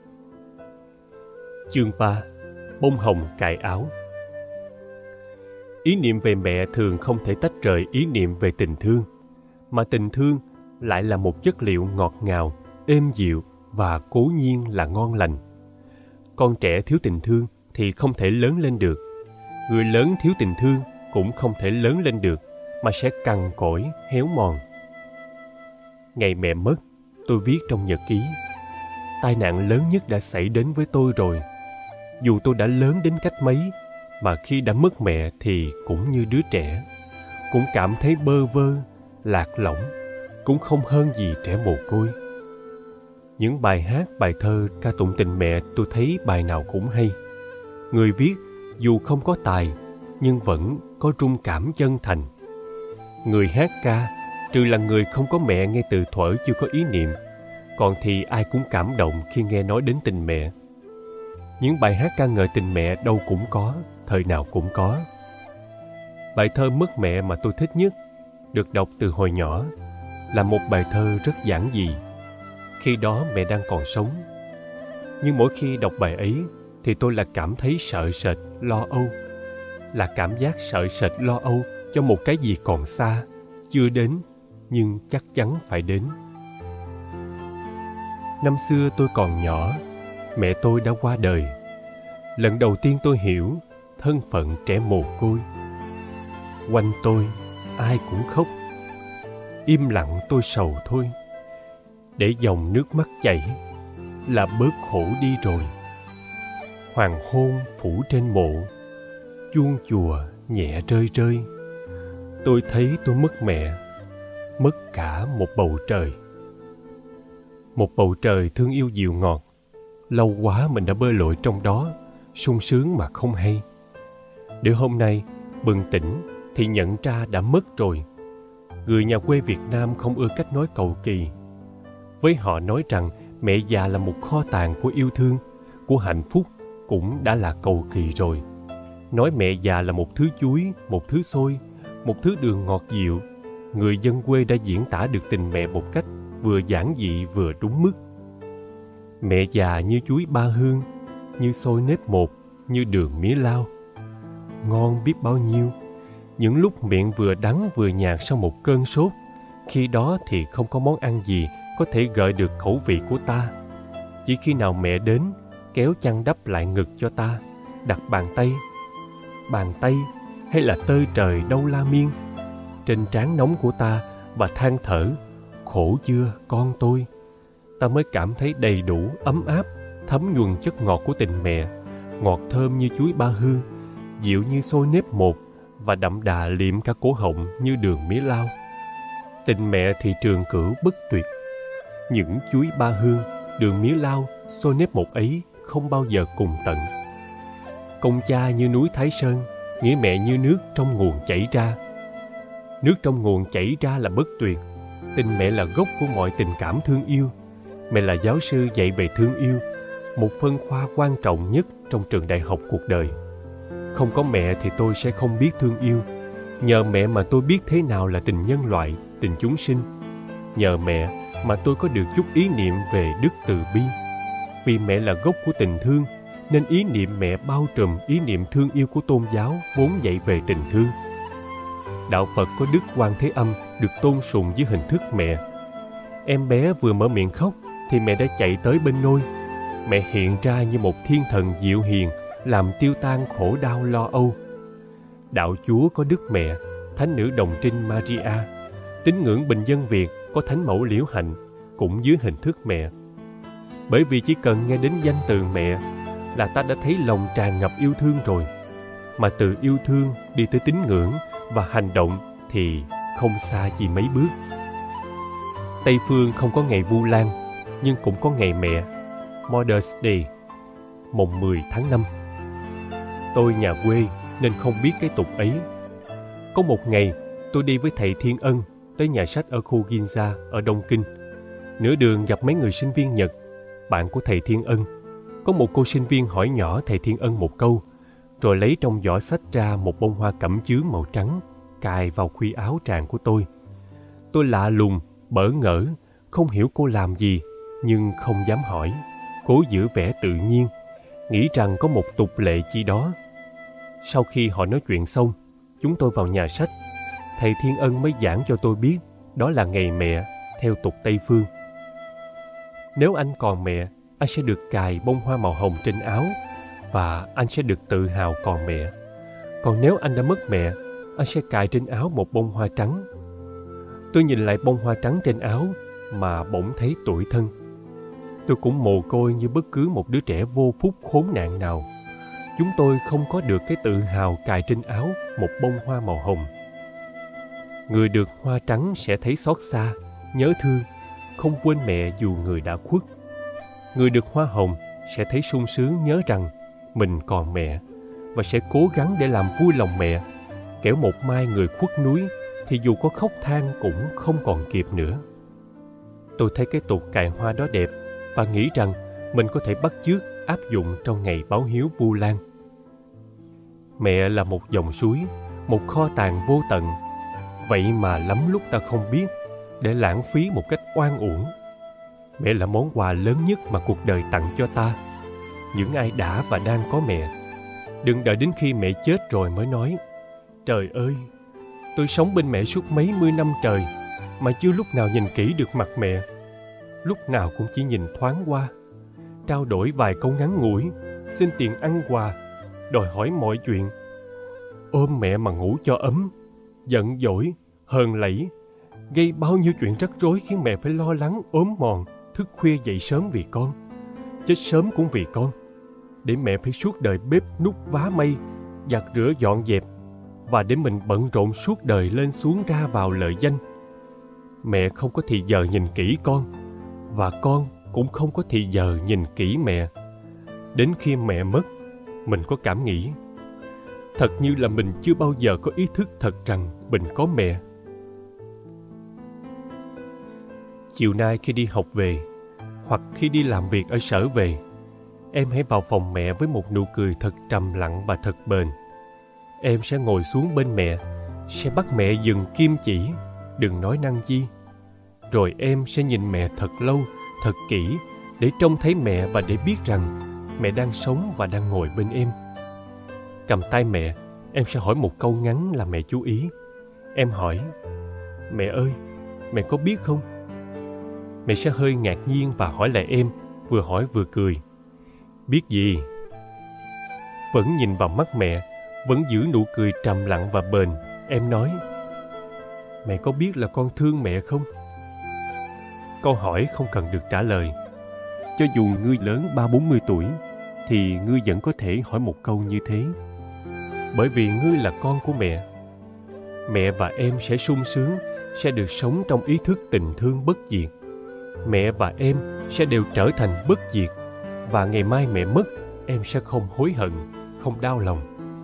[SPEAKER 2] Chương 3. Bông hồng cài áo. Ý niệm về mẹ thường không thể tách rời ý niệm về tình thương, mà tình thương lại là một chất liệu ngọt ngào, êm dịu và cố nhiên là ngon lành. Con trẻ thiếu tình thương thì không thể lớn lên được. Người lớn thiếu tình thương cũng không thể lớn lên được, mà sẽ cằn cỗi, héo mòn. Ngày mẹ mất, tôi viết trong nhật ký: tai nạn lớn nhất đã xảy đến với tôi rồi. Dù tôi đã lớn đến cách mấy, mà khi đã mất mẹ thì cũng như đứa trẻ, cũng cảm thấy bơ vơ, lạc lõng, cũng không hơn gì trẻ mồ côi. Những bài hát, bài thơ ca tụng tình mẹ tôi thấy bài nào cũng hay. Người viết dù không có tài, nhưng vẫn có rung cảm chân thành. Người hát ca, trừ là người không có mẹ ngay từ thuở chưa có ý niệm, còn thì ai cũng cảm động khi nghe nói đến tình mẹ. Những bài hát ca ngợi tình mẹ đâu cũng có, thời nào cũng có. Bài thơ Mất Mẹ mà tôi thích nhất, được đọc từ hồi nhỏ, là một bài thơ rất giản dị. Khi đó mẹ đang còn sống. Nhưng mỗi khi đọc bài ấy thì tôi lại cảm thấy sợ sệt, lo âu. Là cảm giác sợ sệt, lo âu cho một cái gì còn xa, chưa đến, nhưng chắc chắn phải đến. Năm xưa tôi còn nhỏ, mẹ tôi đã qua đời. Lần đầu tiên tôi hiểu thân phận trẻ mồ côi. Quanh tôi, ai cũng khóc. Im lặng tôi sầu thôi. Để dòng nước mắt chảy là bớt khổ đi rồi. Hoàng hôn phủ trên mộ, chuông chùa nhẹ rơi rơi. Tôi thấy tôi mất mẹ, mất cả một bầu trời. Một bầu trời thương yêu dịu ngọt. Lâu quá mình đã bơi lội trong đó, sung sướng mà không hay. Để hôm nay bừng tỉnh thì nhận ra đã mất rồi. Người nhà quê Việt Nam không ưa cách nói cầu kỳ. Với họ nói rằng mẹ già là một kho tàng của yêu thương, của hạnh phúc cũng đã là cầu kỳ rồi. Nói mẹ già là một thứ chuối, một thứ xôi, một thứ đường ngọt dịu. Người dân quê đã diễn tả được tình mẹ một cách vừa giản dị vừa đúng mức. Mẹ già như chuối ba hương, như xôi nếp một, như đường mía lao. Ngon biết bao nhiêu. Những lúc miệng vừa đắng vừa nhạt sau một cơn sốt, khi đó thì không có món ăn gì có thể gợi được khẩu vị của ta. Chỉ khi nào mẹ đến, kéo chăn đắp lại ngực cho ta, đặt bàn tay hay là tơi trời đâu la miên trên trán nóng của ta và than thở, khổ chưa con tôi, ta mới cảm thấy đầy đủ, ấm áp, thấm nhuần chất ngọt của tình mẹ, ngọt thơm như chuối ba hương, dịu như xôi nếp một và đậm đà liệm cả cổ họng như đường mía lao. Tình mẹ thì trường cửu bất tuyệt. Những chuối ba hương, đường mía lao, xôi nếp một ấy không bao giờ cùng tận. Công cha như núi Thái Sơn, nghĩa mẹ như nước trong nguồn chảy ra. Nước trong nguồn chảy ra là bất tuyệt. Tình mẹ là gốc của mọi tình cảm thương yêu. Mẹ là giáo sư dạy về thương yêu, một phân khoa quan trọng nhất trong trường đại học cuộc đời. Không có mẹ thì tôi sẽ không biết thương yêu. Nhờ mẹ mà tôi biết thế nào là tình nhân loại, tình chúng sinh. Nhờ mẹ mà tôi có được chút ý niệm về đức từ bi. Vì mẹ là gốc của tình thương, nên ý niệm mẹ bao trùm ý niệm thương yêu của tôn giáo vốn dạy về tình thương. Đạo Phật có Đức Quan Thế Âm được tôn sùng dưới hình thức mẹ. Em bé vừa mở miệng khóc thì mẹ đã chạy tới bên nôi. Mẹ hiện ra như một thiên thần dịu hiền, làm tiêu tan khổ đau lo âu. Đạo Chúa có Đức Mẹ, Thánh Nữ Đồng Trinh Maria. Tín ngưỡng bình dân Việt có Thánh Mẫu Liễu Hạnh, cũng dưới hình thức mẹ. Bởi vì chỉ cần nghe đến danh từ mẹ là ta đã thấy lòng tràn ngập yêu thương rồi. Mà từ yêu thương đi tới tín ngưỡng và hành động thì không xa gì mấy bước. Tây phương không có ngày Vu Lan, nhưng cũng có ngày mẹ, Mother's Day, mùng 10 tháng 5. Tôi nhà quê nên không biết cái tục ấy. Có một ngày, tôi đi với thầy Thiên Ân tới nhà sách ở khu Ginza ở Đông Kinh. Nửa đường gặp mấy người sinh viên Nhật, bạn của thầy Thiên Ân. Có một cô sinh viên hỏi nhỏ thầy Thiên Ân một câu, rồi lấy trong giỏ sách ra một bông hoa cẩm chướng màu trắng, cài vào khuy áo tràng của tôi. Tôi lạ lùng, bỡ ngỡ, không hiểu cô làm gì, nhưng không dám hỏi, cố giữ vẻ tự nhiên, nghĩ rằng có một tục lệ chi đó. Sau khi họ nói chuyện xong, chúng tôi vào nhà sách. Thầy Thiên Ân mới giảng cho tôi biết đó là ngày mẹ theo tục Tây phương. Nếu anh còn mẹ, anh sẽ được cài bông hoa màu hồng trên áo và anh sẽ được tự hào còn mẹ. Còn nếu anh đã mất mẹ, anh sẽ cài trên áo một bông hoa trắng. Tôi nhìn lại bông hoa trắng trên áo mà bỗng thấy tủi thân. Tôi cũng mồ côi như bất cứ một đứa trẻ vô phúc khốn nạn nào. Chúng tôi không có được cái tự hào cài trên áo một bông hoa màu hồng. Người được hoa trắng sẽ thấy xót xa, nhớ thương, không quên mẹ dù người đã khuất. Người được hoa hồng sẽ thấy sung sướng nhớ rằng mình còn mẹ và sẽ cố gắng để làm vui lòng mẹ. Kẻo một mai người khuất núi thì dù có khóc than cũng không còn kịp nữa. Tôi thấy cái tục cài hoa đó đẹp và nghĩ rằng mình có thể bắt chước áp dụng trong ngày báo hiếu Vu Lan. Mẹ là một dòng suối, một kho tàng vô tận. Vậy mà lắm lúc ta không biết, để lãng phí một cách oan uổng. Mẹ là món quà lớn nhất mà cuộc đời tặng cho ta. Những ai đã và đang có mẹ, đừng đợi đến khi mẹ chết rồi mới nói: trời ơi, tôi sống bên mẹ suốt mấy mươi năm trời mà chưa lúc nào nhìn kỹ được mặt mẹ. Lúc nào cũng chỉ nhìn thoáng qua, trao đổi vài câu ngắn ngủi, xin tiền ăn quà, đòi hỏi mọi chuyện. Ôm mẹ mà ngủ cho ấm, giận dỗi, hờn lẫy, gây bao nhiêu chuyện rắc rối khiến mẹ phải lo lắng ốm mòn, thức khuya dậy sớm vì con, chết sớm cũng vì con. để mẹ phải suốt đời bếp núc vá may, giặt rửa dọn dẹp, và để mình bận rộn suốt đời lên xuống ra vào lợi danh. Mẹ không có thì giờ nhìn kỹ con, và con cũng không có thì giờ nhìn kỹ mẹ. Đến khi mẹ mất, mình có cảm nghĩ thật như là mình chưa bao giờ có ý thức thật rằng mình có mẹ. Chiều nay khi đi học về, hoặc khi đi làm việc ở sở về, em hãy vào phòng mẹ với một nụ cười thật trầm lặng và thật bền. Em sẽ ngồi xuống bên mẹ, sẽ bắt mẹ dừng kim chỉ, đừng nói năng chi. Rồi em sẽ nhìn mẹ thật lâu, thật kỹ, để trông thấy mẹ và để biết rằng mẹ đang sống và đang ngồi bên em. Cầm tay mẹ, em sẽ hỏi một câu ngắn làm mẹ chú ý. Em hỏi: mẹ ơi, mẹ có biết không? Mẹ sẽ hơi ngạc nhiên và hỏi lại em, vừa hỏi vừa cười: biết gì? Vẫn nhìn vào mắt mẹ, vẫn giữ nụ cười trầm lặng và bền, em nói: mẹ có biết là con thương mẹ không? Câu hỏi không cần được trả lời. Cho dù ngươi lớn 30-40 tuổi, thì ngươi vẫn có thể hỏi một câu như thế. Bởi vì ngươi là con của mẹ. Mẹ và em sẽ sung sướng, sẽ được sống trong ý thức tình thương bất diệt. Mẹ và em sẽ đều trở thành bất diệt. Và ngày mai mẹ mất, em sẽ không hối hận, không đau lòng.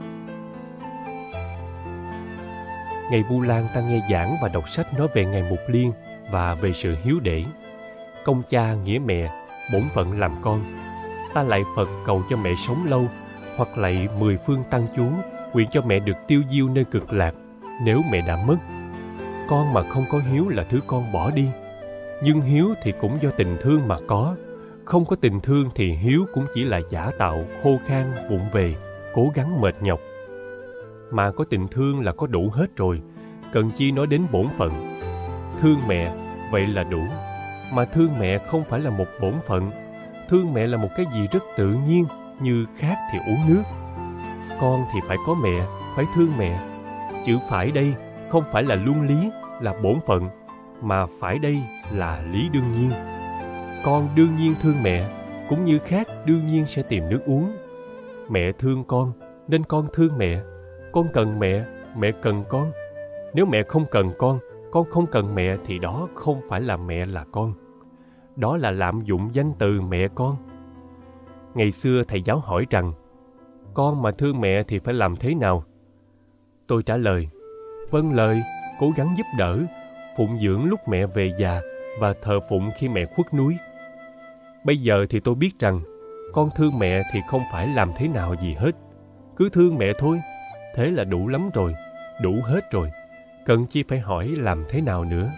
[SPEAKER 2] Ngày Vu Lan ta nghe giảng và đọc sách nói về ngày Mục Liên và về sự hiếu để. Công cha nghĩa mẹ, bổn phận làm con. Ta lạy Phật cầu cho mẹ sống lâu, hoặc lạy 10 phương tăng chú nguyện cho mẹ được tiêu diêu nơi cực lạc nếu mẹ đã mất. Con mà không có hiếu là thứ con bỏ đi. Nhưng hiếu thì cũng do tình thương mà có. Không có tình thương thì hiếu cũng chỉ là giả tạo, khô khan, vụng về, cố gắng mệt nhọc. Mà có tình thương là có đủ hết rồi, cần chi nói đến bổn phận. Thương mẹ, vậy là đủ. Mà thương mẹ không phải là một bổn phận. Thương mẹ là một cái gì rất tự nhiên, như khát thì uống nước. Con thì phải có mẹ, phải thương mẹ. Chữ phải đây không phải là luân lý, là bổn phận, mà phải đây là lý đương nhiên. Con đương nhiên thương mẹ, cũng như khát đương nhiên sẽ tìm nước uống. Mẹ thương con, nên con thương mẹ. Con cần mẹ, mẹ cần con. Nếu mẹ không cần con không cần mẹ, thì đó không phải là mẹ là con. Đó là lạm dụng danh từ mẹ con. Ngày xưa thầy giáo hỏi rằng, con mà thương mẹ thì phải làm thế nào? Tôi trả lời, vâng lời, cố gắng giúp đỡ, phụng dưỡng lúc mẹ về già và thờ phụng khi mẹ khuất núi. Bây giờ thì tôi biết rằng, con thương mẹ thì không phải làm thế nào gì hết. Cứ thương mẹ thôi, thế là đủ lắm rồi, đủ hết rồi. Cần chi phải hỏi làm thế nào nữa.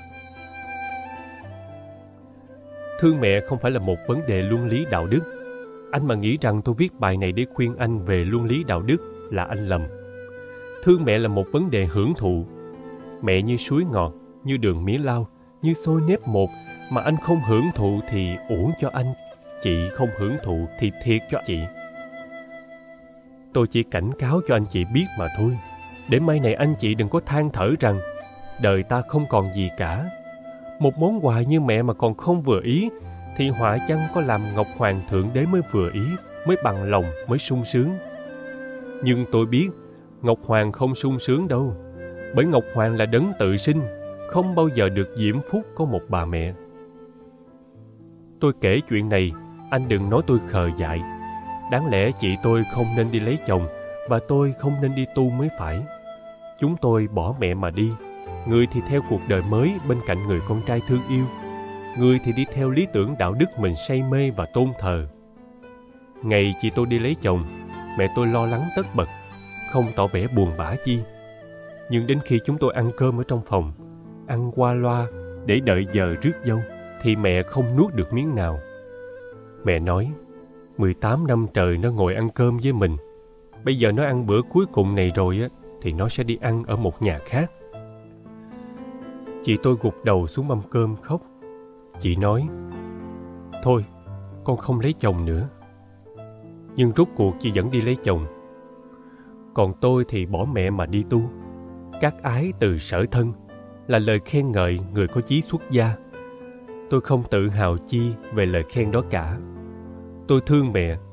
[SPEAKER 2] Thương mẹ không phải là một vấn đề luân lý đạo đức. Anh mà nghĩ rằng tôi viết bài này để khuyên anh về luân lý đạo đức là anh lầm. Thương mẹ là một vấn đề hưởng thụ. Mẹ như suối ngọt, như đường mía lau, như xôi nếp một, mà anh không hưởng thụ thì uổng cho anh. Chị không hưởng thụ thì thiệt cho chị. Tôi chỉ cảnh cáo cho anh chị biết mà thôi, để mai này anh chị đừng có than thở rằng đời ta không còn gì cả. Một món quà như mẹ mà còn không vừa ý, thì họa chăng có làm Ngọc Hoàng Thượng Đế mới vừa ý, mới bằng lòng, mới sung sướng. Nhưng tôi biết Ngọc Hoàng không sung sướng đâu, bởi Ngọc Hoàng là đấng tự sinh, không bao giờ được diễm phúc có một bà mẹ. Tôi kể chuyện này, anh đừng nói tôi khờ dại. Đáng lẽ chị tôi không nên đi lấy chồng, và tôi không nên đi tu mới phải. Chúng tôi bỏ mẹ mà đi. Người thì theo cuộc đời mới bên cạnh người con trai thương yêu. Người thì đi theo lý tưởng đạo đức mình say mê và tôn thờ. Ngày chị tôi đi lấy chồng, mẹ tôi lo lắng tất bật, không tỏ vẻ buồn bã chi. Nhưng đến khi chúng tôi ăn cơm ở trong phòng, ăn qua loa để đợi giờ rước dâu, thì mẹ không nuốt được miếng nào. Mẹ nói, 18 năm trời nó ngồi ăn cơm với mình. Bây giờ nó ăn bữa cuối cùng này rồi á, thì nó sẽ đi ăn ở một nhà khác. Chị tôi gục đầu xuống mâm cơm khóc. Chị nói, thôi, con không lấy chồng nữa. Nhưng rốt cuộc chị vẫn đi lấy chồng. Còn tôi thì bỏ mẹ mà đi tu. Các ái từ sở thân là lời khen ngợi người có chí xuất gia. Tôi không tự hào chi về lời khen đó cả. Tôi thương mẹ,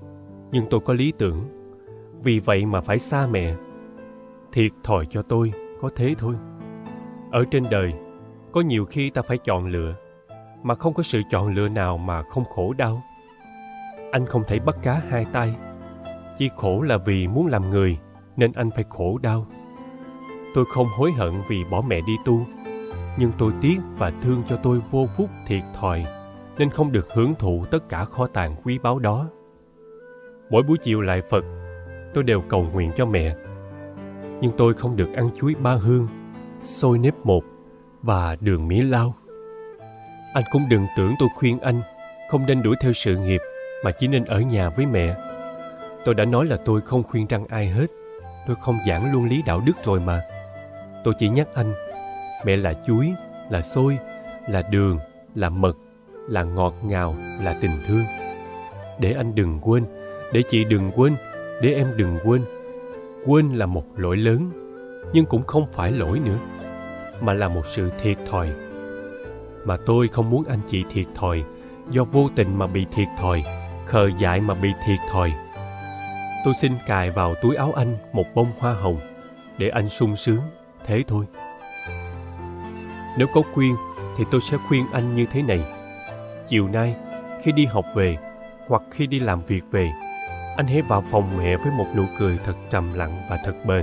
[SPEAKER 2] Nhưng tôi có lý tưởng, vì vậy mà phải xa mẹ. Thiệt thòi cho tôi, có thế thôi. Ở trên đời, có nhiều khi ta phải chọn lựa, mà không có sự chọn lựa nào mà không khổ đau. Anh không thể bắt cá hai tay. Chỉ khổ là vì muốn làm người, nên anh phải khổ đau. Tôi không hối hận vì bỏ mẹ đi tu, nhưng tôi tiếc và thương cho tôi vô phúc thiệt thòi, nên không được hưởng thụ tất cả kho tàng quý báu đó. Mỗi buổi chiều lại Phật, tôi đều cầu nguyện cho mẹ. Nhưng tôi không được ăn chuối ba hương, xôi nếp một và đường mía lau. Anh cũng đừng tưởng tôi khuyên anh không nên đuổi theo sự nghiệp, mà chỉ nên ở nhà với mẹ. Tôi đã nói là tôi không khuyên răn ai hết. Tôi không giảng luân lý đạo đức rồi mà. Tôi chỉ nhắc anh, mẹ là chuối, là xôi, là đường, là mật, là ngọt ngào, là tình thương. Để anh đừng quên, để chị đừng quên, để em đừng quên. Quên là một lỗi lớn, nhưng cũng không phải lỗi nữa, mà là một sự thiệt thòi. Mà tôi không muốn anh chị thiệt thòi, do vô tình mà bị thiệt thòi, khờ dại mà bị thiệt thòi. Tôi xin cài vào túi áo anh một bông hoa hồng, để anh sung sướng, thế thôi. Nếu có khuyên, thì tôi sẽ khuyên anh như thế này. Chiều nay, khi đi học về, hoặc khi đi làm việc về, anh hãy vào phòng mẹ với một nụ cười thật trầm lặng và thật bền.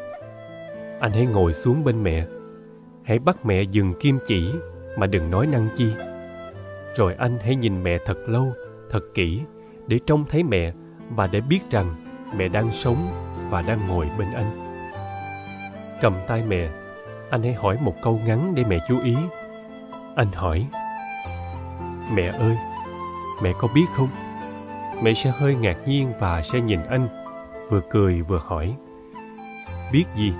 [SPEAKER 2] Anh hãy ngồi xuống bên mẹ. Hãy bắt mẹ dừng kim chỉ, mà đừng nói năng chi. Rồi anh hãy nhìn mẹ thật lâu, thật kỹ, để trông thấy mẹ và để biết rằng mẹ đang sống và đang ngồi bên anh. Cầm tay mẹ, anh hãy hỏi một câu ngắn để mẹ chú ý. Anh hỏi: mẹ ơi, mẹ có biết không? Mẹ sẽ hơi ngạc nhiên và sẽ nhìn anh, vừa cười vừa hỏi: biết gì?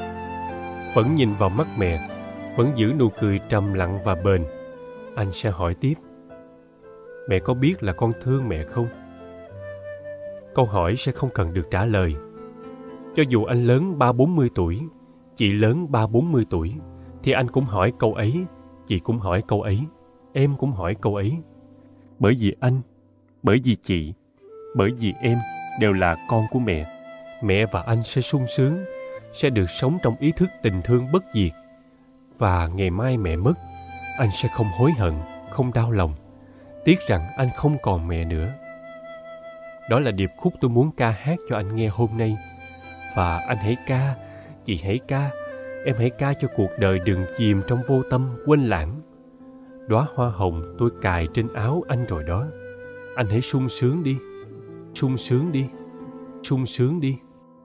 [SPEAKER 2] Vẫn nhìn vào mắt mẹ, vẫn giữ nụ cười trầm lặng và bền. Anh sẽ hỏi tiếp: mẹ có biết là con thương mẹ không? Câu hỏi sẽ không cần được trả lời. Cho dù anh lớn 30-40 tuổi, chị lớn 30-40 tuổi, thì anh cũng hỏi câu ấy, chị cũng hỏi câu ấy, em cũng hỏi câu ấy. Bởi vì anh, bởi vì chị, bởi vì em đều là con của mẹ. Mẹ và anh sẽ sung sướng, sẽ được sống trong ý thức tình thương bất diệt. Và ngày mai mẹ mất, anh sẽ không hối hận, không đau lòng, tiếc rằng anh không còn mẹ nữa. Đó là điệp khúc tôi muốn ca hát cho anh nghe hôm nay. Và anh hãy ca, chị hãy ca, em hãy ca cho cuộc đời đừng chìm trong vô tâm, quên lãng. Đóa hoa hồng tôi cài trên áo anh rồi đó. Anh hãy sung sướng đi, sung sướng đi, sung sướng đi.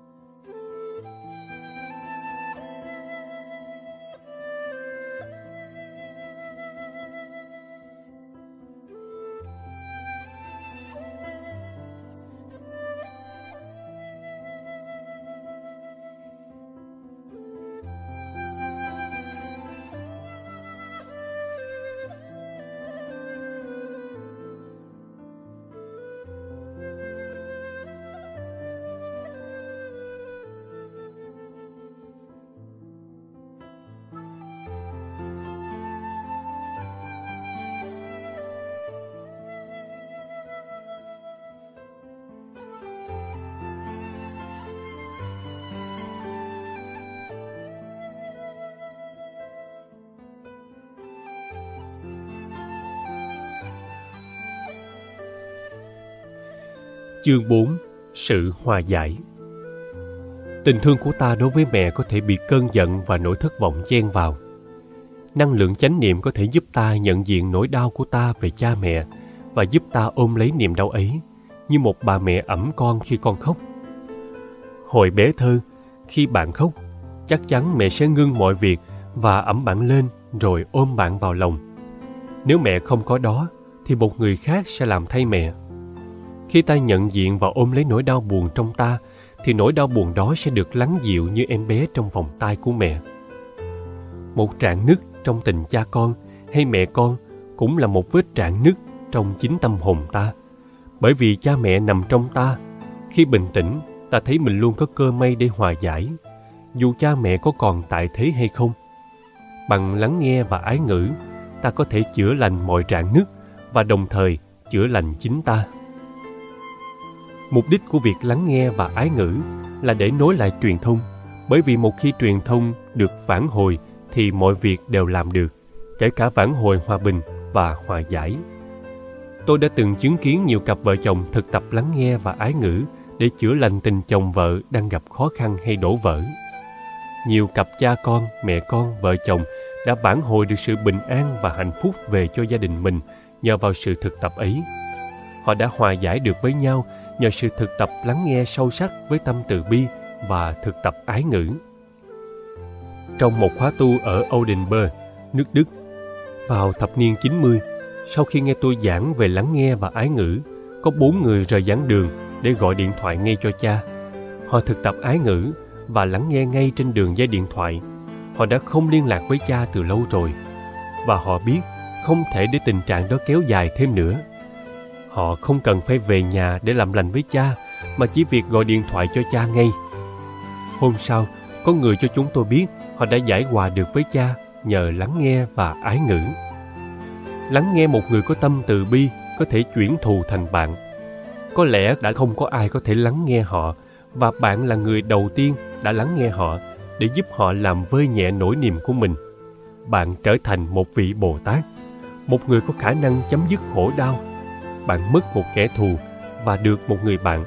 [SPEAKER 2] Chương 4. Sự hòa giải. Tình thương của ta đối với mẹ có thể bị cơn giận và nỗi thất vọng chen vào. Năng lượng chánh niệm có thể giúp ta nhận diện nỗi đau của ta về cha mẹ và giúp ta ôm lấy niềm đau ấy, như một bà mẹ ẵm con khi con khóc. Hồi bé thơ, khi bạn khóc, chắc chắn mẹ sẽ ngưng mọi việc và ẵm bạn lên rồi ôm bạn vào lòng. Nếu mẹ không có đó, thì một người khác sẽ làm thay mẹ. Khi ta nhận diện và ôm lấy nỗi đau buồn trong ta, thì nỗi đau buồn đó sẽ được lắng dịu như em bé trong vòng tay của mẹ. Một rạn nứt trong tình cha con hay mẹ con cũng là một vết rạn nứt trong chính tâm hồn ta. Bởi vì cha mẹ nằm trong ta. Khi bình tĩnh, ta thấy mình luôn có cơ may để hòa giải, dù cha mẹ có còn tại thế hay không. Bằng lắng nghe và ái ngữ, ta có thể chữa lành mọi rạn nứt và đồng thời chữa lành chính ta. Mục đích của việc lắng nghe và ái ngữ là để nối lại truyền thông, bởi vì một khi truyền thông được vãn hồi thì mọi việc đều làm được, kể cả vãn hồi hòa bình và hòa giải. Tôi đã từng chứng kiến nhiều cặp vợ chồng thực tập lắng nghe và ái ngữ để chữa lành tình chồng vợ đang gặp khó khăn hay đổ vỡ. Nhiều cặp cha con, mẹ con, vợ chồng đã vãn hồi được sự bình an và hạnh phúc về cho gia đình mình nhờ vào sự thực tập ấy. Họ đã hòa giải được với nhau nhờ sự thực tập lắng nghe sâu sắc với tâm từ bi và thực tập ái ngữ. Trong một khóa tu ở Oldenburg, nước Đức, vào thập niên 90, sau khi nghe tôi giảng về lắng nghe và ái ngữ, có 4 người rời giảng đường để gọi điện thoại ngay cho cha. Họ thực tập ái ngữ và lắng nghe ngay trên đường dây điện thoại. Họ đã không liên lạc với cha từ lâu rồi, và họ biết không thể để tình trạng đó kéo dài thêm nữa. Họ không cần phải về nhà để làm lành với cha, mà chỉ việc gọi điện thoại cho cha ngay. Hôm sau, có người cho chúng tôi biết họ đã giải hòa được với cha nhờ lắng nghe và ái ngữ. Lắng nghe một người có tâm từ bi có thể chuyển thù thành bạn. Có lẽ đã không có ai có thể lắng nghe họ, và bạn là người đầu tiên đã lắng nghe họ để giúp họ làm vơi nhẹ nỗi niềm của mình. Bạn trở thành một vị Bồ Tát, một người có khả năng chấm dứt khổ đau. Bạn mất một kẻ thù và được một người bạn.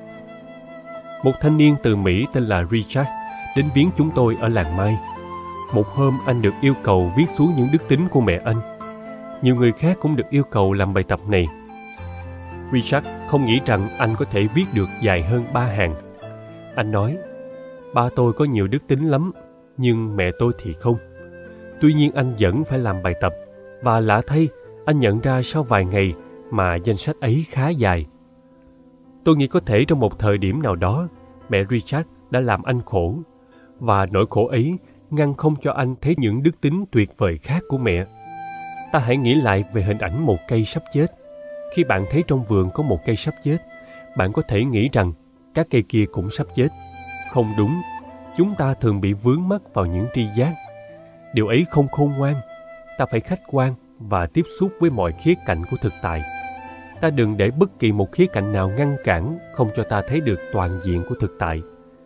[SPEAKER 2] Một thanh niên từ Mỹ tên là Richard đến viếng chúng tôi ở làng Mai. Một hôm anh được yêu cầu viết xuống những đức tính của mẹ anh. Nhiều người khác cũng được yêu cầu làm bài tập này. Richard không nghĩ rằng anh có thể viết được dài hơn 3 hàng. Anh nói, ba tôi có nhiều đức tính lắm, nhưng mẹ tôi thì không. Tuy nhiên anh vẫn phải làm bài tập, và lạ thay, anh nhận ra sau vài ngày mà danh sách ấy khá dài. Tôi nghĩ có thể trong một thời điểm nào đó, mẹ Richard đã làm anh khổ, và nỗi khổ ấy ngăn không cho anh thấy những đức tính tuyệt vời khác của mẹ. Ta hãy nghĩ lại về hình ảnh một cây sắp chết. Khi bạn thấy trong vườn có một cây sắp chết, bạn có thể nghĩ rằng các cây kia cũng sắp chết. Không đúng, chúng ta thường bị vướng mắc vào những tri giác. Điều ấy không khôn ngoan. Ta phải khách quan và tiếp xúc với mọi khía cạnh của thực tại. Ta đừng để bất kỳ một khía cạnh nào ngăn cản không cho ta thấy được toàn diện của thực tại.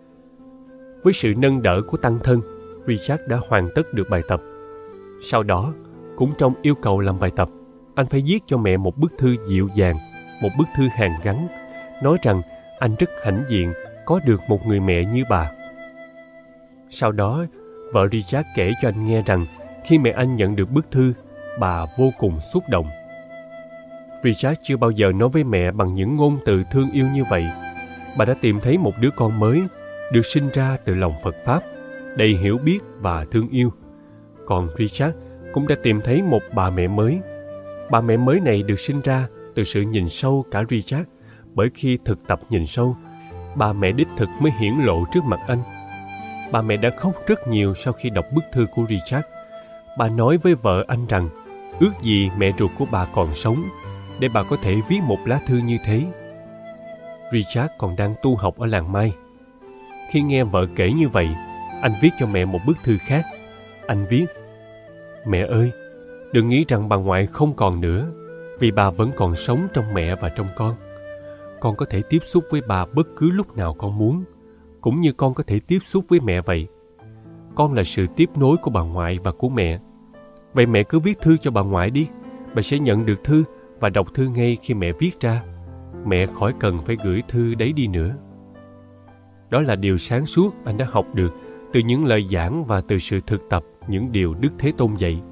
[SPEAKER 2] Với sự nâng đỡ của tăng thân, Richard đã hoàn tất được bài tập. Sau đó, cũng trong yêu cầu làm bài tập, anh phải viết cho mẹ một bức thư dịu dàng, một bức thư hàn gắn, nói rằng anh rất hãnh diện có được một người mẹ như bà. Sau đó, vợ Richard kể cho anh nghe rằng khi mẹ anh nhận được bức thư, bà vô cùng xúc động. Richard chưa bao giờ nói với mẹ bằng những ngôn từ thương yêu như vậy. Bà đã tìm thấy một đứa con mới, được sinh ra từ lòng Phật Pháp, đầy hiểu biết và thương yêu. Còn Richard cũng đã tìm thấy một bà mẹ mới. Bà mẹ mới này được sinh ra từ sự nhìn sâu cả Richard, bởi khi thực tập nhìn sâu, bà mẹ đích thực mới hiển lộ trước mặt anh. Bà mẹ đã khóc rất nhiều sau khi đọc bức thư của Richard. Bà nói với vợ anh rằng ước gì mẹ ruột của bà còn sống để bà có thể viết một lá thư như thế. Richard còn đang tu học ở làng Mai. Khi nghe vợ kể như vậy, anh viết cho mẹ một bức thư khác. Anh viết, mẹ ơi, đừng nghĩ rằng bà ngoại không còn nữa, vì bà vẫn còn sống trong mẹ và trong con. Con có thể tiếp xúc với bà bất cứ lúc nào con muốn, cũng như con có thể tiếp xúc với mẹ vậy. Con là sự tiếp nối của bà ngoại và của mẹ. Vậy mẹ cứ viết thư cho bà ngoại đi. Bà sẽ nhận được thư và đọc thư ngay khi mẹ viết ra. Mẹ khỏi cần phải gửi thư đấy đi nữa. Đó là điều sáng suốt anh đã học được từ những lời giảng và từ sự thực tập những điều Đức Thế Tôn dạy.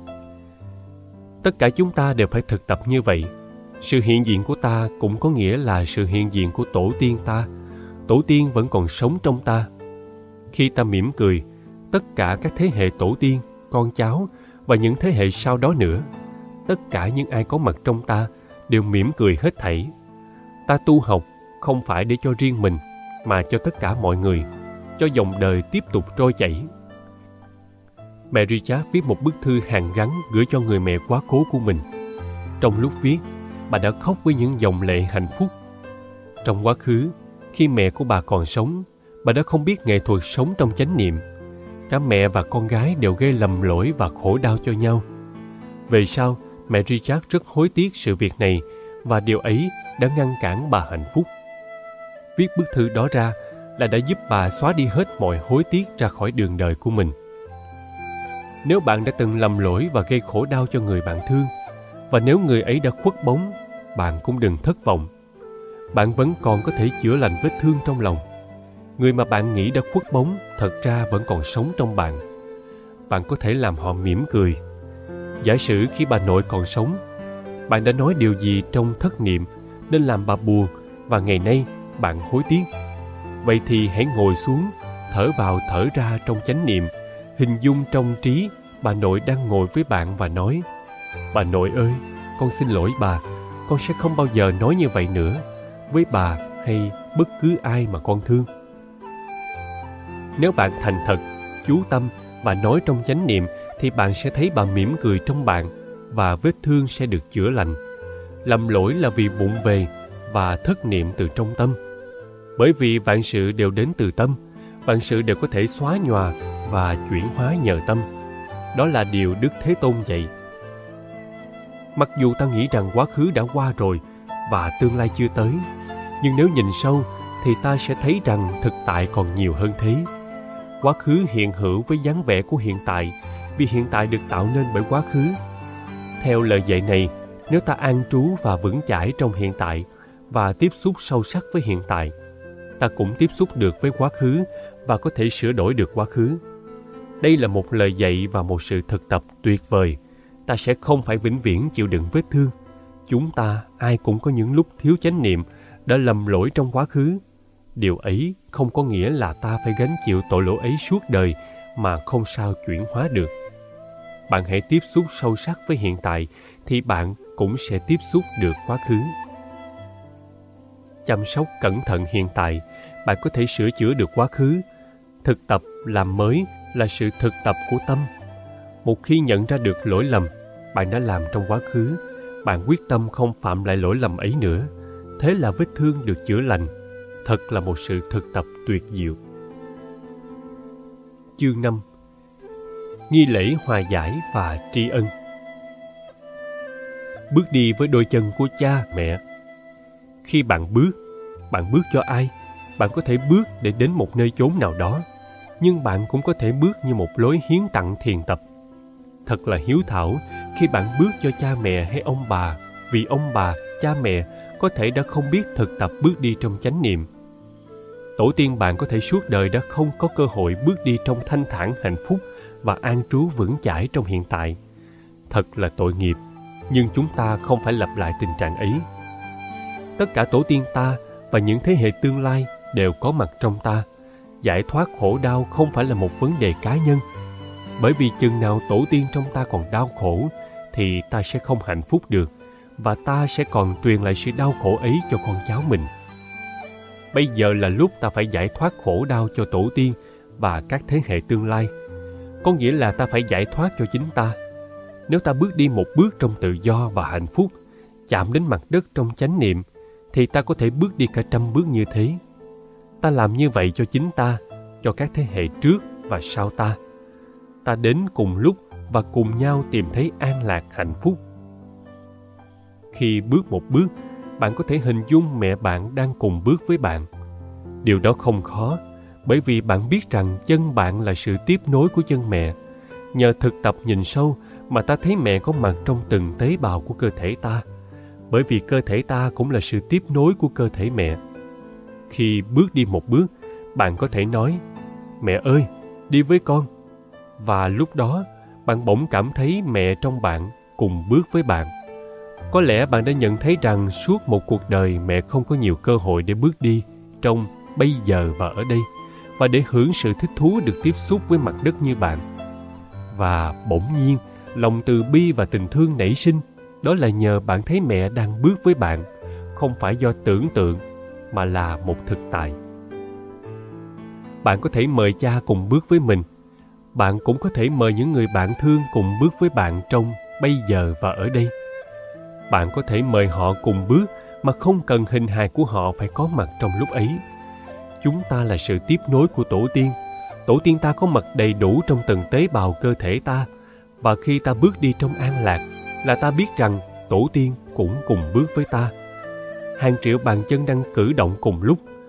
[SPEAKER 2] Tất cả chúng ta đều phải thực tập như vậy. Sự hiện diện của ta cũng có nghĩa là sự hiện diện của tổ tiên ta. Tổ tiên vẫn còn sống trong ta. Khi ta mỉm cười, tất cả các thế hệ tổ tiên, con cháu và những thế hệ sau đó nữa, tất cả những ai có mặt trong ta đều mỉm cười hết thảy. Ta tu học không phải để cho riêng mình, mà cho tất cả mọi người, cho dòng đời tiếp tục trôi chảy. Mẹ Richard viết một bức thư hàn gắn gửi cho người mẹ quá cố của mình. Trong lúc viết, bà đã khóc với những dòng lệ hạnh phúc. Trong quá khứ, khi mẹ của bà còn sống, bà đã không biết nghệ thuật sống trong chánh niệm. Cả mẹ và con gái đều gây lầm lỗi và khổ đau cho nhau. Về sau, mẹ Richard rất hối tiếc sự việc này, và điều ấy đã ngăn cản bà hạnh phúc. viết bức thư đó ra là đã giúp bà xóa đi hết mọi hối tiếc ra khỏi đường đời của mình. Nếu bạn đã từng lầm lỗi và gây khổ đau cho người bạn thương, và nếu người ấy đã khuất bóng, bạn cũng đừng thất vọng. Bạn vẫn còn có thể chữa lành vết thương trong lòng. Người mà bạn nghĩ đã khuất bóng thật ra vẫn còn sống trong bạn. Bạn có thể làm họ mỉm cười. Giả sử khi bà nội còn sống, bạn đã nói điều gì trong thất niệm nên làm bà buồn và ngày nay bạn hối tiếc. Vậy thì hãy ngồi xuống, thở vào thở ra trong chánh niệm, hình dung trong trí bà nội đang ngồi với bạn và nói: bà nội ơi, con xin lỗi bà, con sẽ không bao giờ nói như vậy nữa với bà hay bất cứ ai mà con thương. Nếu bạn thành thật, chú tâm và nói trong chánh niệm thì bạn sẽ thấy bà mỉm cười trong bạn và vết thương sẽ được chữa lành. Lầm lỗi là vì vụng về và thất niệm từ trong tâm. Bởi vì vạn sự đều đến từ tâm, vạn sự đều có thể xóa nhòa và chuyển hóa nhờ tâm. Đó là điều Đức Thế Tôn dạy. Mặc dù ta nghĩ rằng quá khứ đã qua rồi và tương lai chưa tới, nhưng nếu nhìn sâu thì ta sẽ thấy rằng thực tại còn nhiều hơn thế. Quá khứ hiện hữu với dáng vẻ của hiện tại, vì hiện tại được tạo nên bởi quá khứ. Theo lời dạy này, nếu ta an trú và vững chãi trong hiện tại và tiếp xúc sâu sắc với hiện tại, ta cũng tiếp xúc được với quá khứ và có thể sửa đổi được quá khứ. Đây là một lời dạy và một sự thực tập tuyệt vời. Ta sẽ không phải vĩnh viễn chịu đựng vết thương. Chúng ta ai cũng có những lúc thiếu chánh niệm, đã lầm lỗi trong quá khứ. Điều ấy không có nghĩa là ta phải gánh chịu tội lỗi ấy suốt đời mà không sao chuyển hóa được. Bạn hãy tiếp xúc sâu sắc với hiện tại thì bạn cũng sẽ tiếp xúc được quá khứ. Chăm sóc cẩn thận hiện tại, bạn có thể sửa chữa được quá khứ. Thực tập làm mới là sự thực tập của tâm. Một khi nhận ra được lỗi lầm bạn đã làm trong quá khứ, bạn quyết tâm không phạm lại lỗi lầm ấy nữa. Thế là vết thương được chữa lành. Thật là một sự thực tập tuyệt diệu. Chương 5. Nghi lễ hòa giải và tri ân. Bước đi với đôi chân của cha, mẹ. Khi bạn bước cho ai? Bạn có thể bước để đến một nơi chốn nào đó, nhưng bạn cũng có thể bước như một lối hiến tặng thiền tập. Thật là hiếu thảo khi bạn bước cho cha mẹ hay ông bà, vì ông bà, cha mẹ có thể đã không biết thực tập bước đi trong chánh niệm. Tổ tiên bạn có thể suốt đời đã không có cơ hội bước đi trong thanh thản hạnh phúc và an trú vững chãi trong hiện tại. Thật là tội nghiệp, nhưng chúng ta không phải lặp lại tình trạng ấy. Tất cả tổ tiên ta và những thế hệ tương lai đều có mặt trong ta. Giải thoát khổ đau không phải là một vấn đề cá nhân. Bởi vì chừng nào tổ tiên trong ta còn đau khổ thì ta sẽ không hạnh phúc được, và ta sẽ còn truyền lại sự đau khổ ấy cho con cháu mình. Bây giờ là lúc ta phải giải thoát khổ đau cho tổ tiên và các thế hệ tương lai. Có nghĩa là ta phải giải thoát cho chính ta. Nếu ta bước đi một bước trong tự do và hạnh phúc, chạm đến mặt đất trong chánh niệm, thì ta có thể bước đi cả 100 bước như thế. Ta làm như vậy cho chính ta, cho các thế hệ trước và sau ta. Ta đến cùng lúc và cùng nhau tìm thấy an lạc hạnh phúc. Khi bước một bước, bạn có thể hình dung mẹ bạn đang cùng bước với bạn. Điều đó không khó, bởi vì bạn biết rằng chân bạn là sự tiếp nối của chân mẹ. Nhờ thực tập nhìn sâu mà ta thấy mẹ có mặt trong từng tế bào của cơ thể ta, bởi vì cơ thể ta cũng là sự tiếp nối của cơ thể mẹ. Khi bước đi một bước, bạn có thể nói: "Mẹ ơi, đi với con." Và lúc đó, bạn bỗng cảm thấy mẹ trong bạn cùng bước với bạn. Có lẽ bạn đã nhận thấy rằng suốt một cuộc đời mẹ không có nhiều cơ hội để bước đi trong bây giờ và ở đây, và để hưởng sự thích thú được tiếp xúc với mặt đất như bạn. Và bỗng nhiên, lòng từ bi và tình thương nảy sinh. Đó là nhờ bạn thấy mẹ đang bước với bạn, không phải do tưởng tượng, mà là một thực tại. Bạn có thể mời cha cùng bước với mình. Bạn cũng có thể mời những người bạn thương cùng bước với bạn trong bây giờ và ở đây. Bạn có thể mời họ cùng bước mà không cần hình hài của họ phải có mặt trong lúc ấy. Chúng ta là sự tiếp nối của tổ tiên. Tổ tiên ta có mặt đầy đủ trong từng tế bào cơ thể ta. Và khi ta bước đi trong an lạc, là ta biết rằng tổ tiên cũng cùng bước với ta. Hàng triệu bàn chân đang cử động cùng lúc.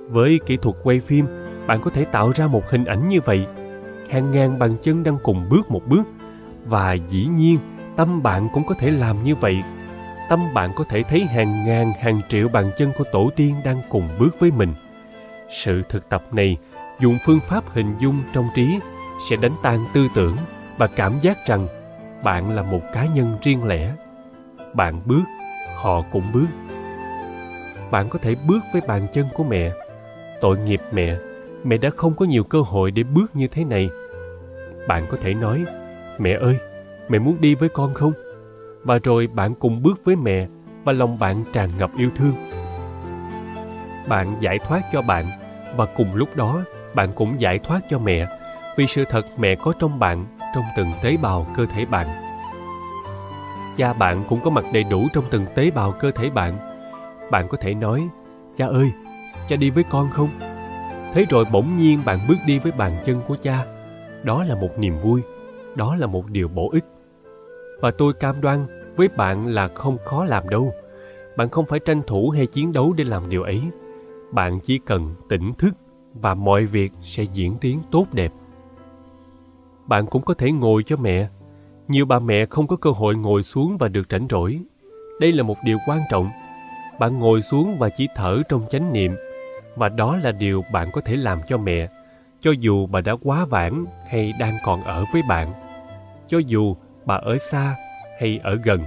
[SPEAKER 2] Với kỹ thuật quay phim, bạn có thể tạo ra một hình ảnh như vậy. Hàng ngàn bàn chân đang cùng bước một bước. Và dĩ nhiên, tâm bạn cũng có thể làm như vậy. Tâm bạn có thể thấy hàng ngàn, hàng triệu bàn chân của tổ tiên đang cùng bước với mình. Sự thực tập này, dùng phương pháp hình dung trong trí, sẽ đánh tan tư tưởng và cảm giác rằng bạn là một cá nhân riêng lẻ. Bạn bước, họ cũng bước. Bạn có thể bước với bàn chân của mẹ. Tội nghiệp mẹ, mẹ đã không có nhiều cơ hội để bước như thế này. Bạn có thể nói, mẹ ơi, mẹ muốn đi với con không? Và rồi bạn cùng bước với mẹ và lòng bạn tràn ngập yêu thương. Bạn giải thoát cho bạn và cùng lúc đó bạn cũng giải thoát cho mẹ, vì sự thật mẹ có trong bạn, trong từng tế bào cơ thể bạn. Cha bạn cũng có mặt đầy đủ trong từng tế bào cơ thể bạn. Bạn có thể nói, cha ơi, cha đi với con không? Thế rồi bỗng nhiên bạn bước đi với bàn chân của cha. Đó là một niềm vui, đó là một điều bổ ích. Và tôi cam đoan với bạn là không khó làm đâu. Bạn không phải tranh thủ hay chiến đấu để làm điều ấy. Bạn chỉ cần tỉnh thức và mọi việc sẽ diễn tiến tốt đẹp. Bạn cũng có thể ngồi cho mẹ. Nhiều bà mẹ không có cơ hội ngồi xuống và được rảnh rỗi. Đây là một điều quan trọng. Bạn ngồi xuống và chỉ thở trong chánh niệm. Và đó là điều bạn có thể làm cho mẹ, cho dù bà đã quá vãng hay đang còn ở với bạn, cho dù bà ở xa hay ở gần.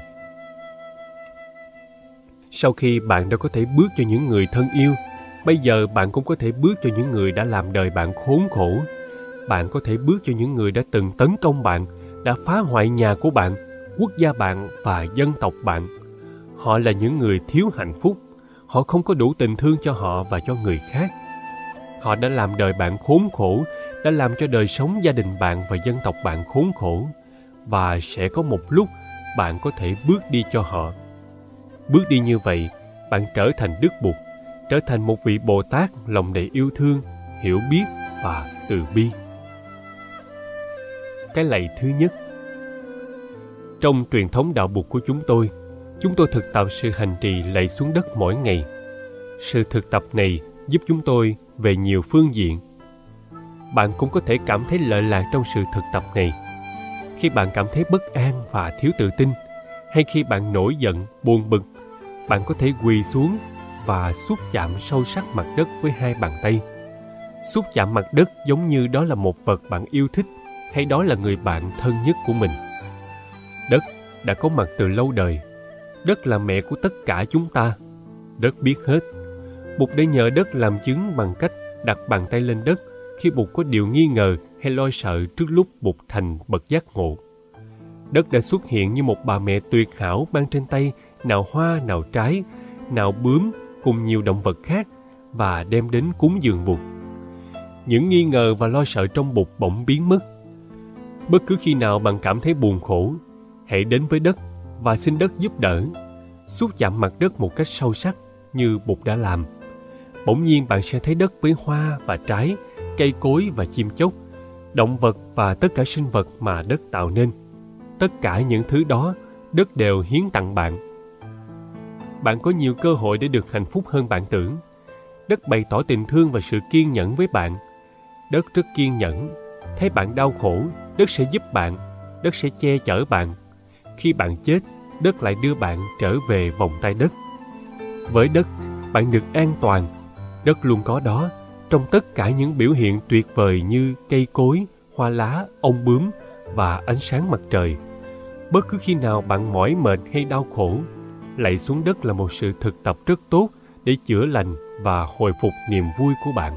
[SPEAKER 2] Sau khi bạn đã có thể bước cho những người thân yêu, bây giờ bạn cũng có thể bước cho những người đã làm đời bạn khốn khổ. Bạn có thể bước cho những người đã từng tấn công bạn, đã phá hoại nhà của bạn, quốc gia bạn và dân tộc bạn. Họ là những người thiếu hạnh phúc. Họ không có đủ tình thương cho họ và cho người khác. Họ đã làm đời bạn khốn khổ, đã làm cho đời sống gia đình bạn và dân tộc bạn khốn khổ. Và sẽ có một lúc bạn có thể bước đi cho họ. Bước đi như vậy, bạn trở thành Đức Bụt, trở thành một vị Bồ Tát lòng đầy yêu thương, hiểu biết và từ bi. Cái lạy thứ nhất. Trong truyền thống đạo Bụt của chúng tôi thực tập sự hành trì lạy xuống đất mỗi ngày. Sự thực tập này giúp chúng tôi về nhiều phương diện. Bạn cũng có thể cảm thấy lợi lạc trong sự thực tập này. Khi bạn cảm thấy bất an và thiếu tự tin, hay khi bạn nổi giận, buồn bực, bạn có thể quỳ xuống và xúc chạm sâu sắc mặt đất với hai bàn tay. Xúc chạm mặt đất giống như đó là một vật bạn yêu thích, hay đó là người bạn thân nhất của mình. Đất đã có mặt từ lâu đời. Đất là mẹ của tất cả chúng ta. Đất biết hết. Bụt đã nhờ đất làm chứng bằng cách đặt bàn tay lên đất khi Bụt có điều nghi ngờ hay lo sợ trước lúc Bụt thành bậc giác ngộ. Đất đã xuất hiện như một bà mẹ tuyệt hảo mang trên tay nào hoa, nào trái, nào bướm cùng nhiều động vật khác và đem đến cúng dường Bụt. Những nghi ngờ và lo sợ trong Bụt bỗng biến mất. Bất cứ khi nào bạn cảm thấy buồn khổ, hãy đến với đất và xin đất giúp đỡ. Xúc chạm mặt đất một cách sâu sắc như Bụt đã làm. Bỗng nhiên bạn sẽ thấy đất với hoa và trái, cây cối và chim chóc, động vật và tất cả sinh vật mà đất tạo nên. Tất cả những thứ đó, đất đều hiến tặng bạn. Bạn có nhiều cơ hội để được hạnh phúc hơn bạn tưởng. Đất bày tỏ tình thương và sự kiên nhẫn với bạn. Đất rất kiên nhẫn. Thấy bạn đau khổ, đất sẽ giúp bạn. Đất sẽ che chở bạn. Khi bạn chết, đất lại đưa bạn trở về vòng tay đất. Với đất, bạn được an toàn. Đất luôn có đó, trong tất cả những biểu hiện tuyệt vời như cây cối, hoa lá, ong bướm và ánh sáng mặt trời. Bất cứ khi nào bạn mỏi mệt hay đau khổ, lạy xuống đất là một sự thực tập rất tốt để chữa lành và hồi phục niềm vui của bạn.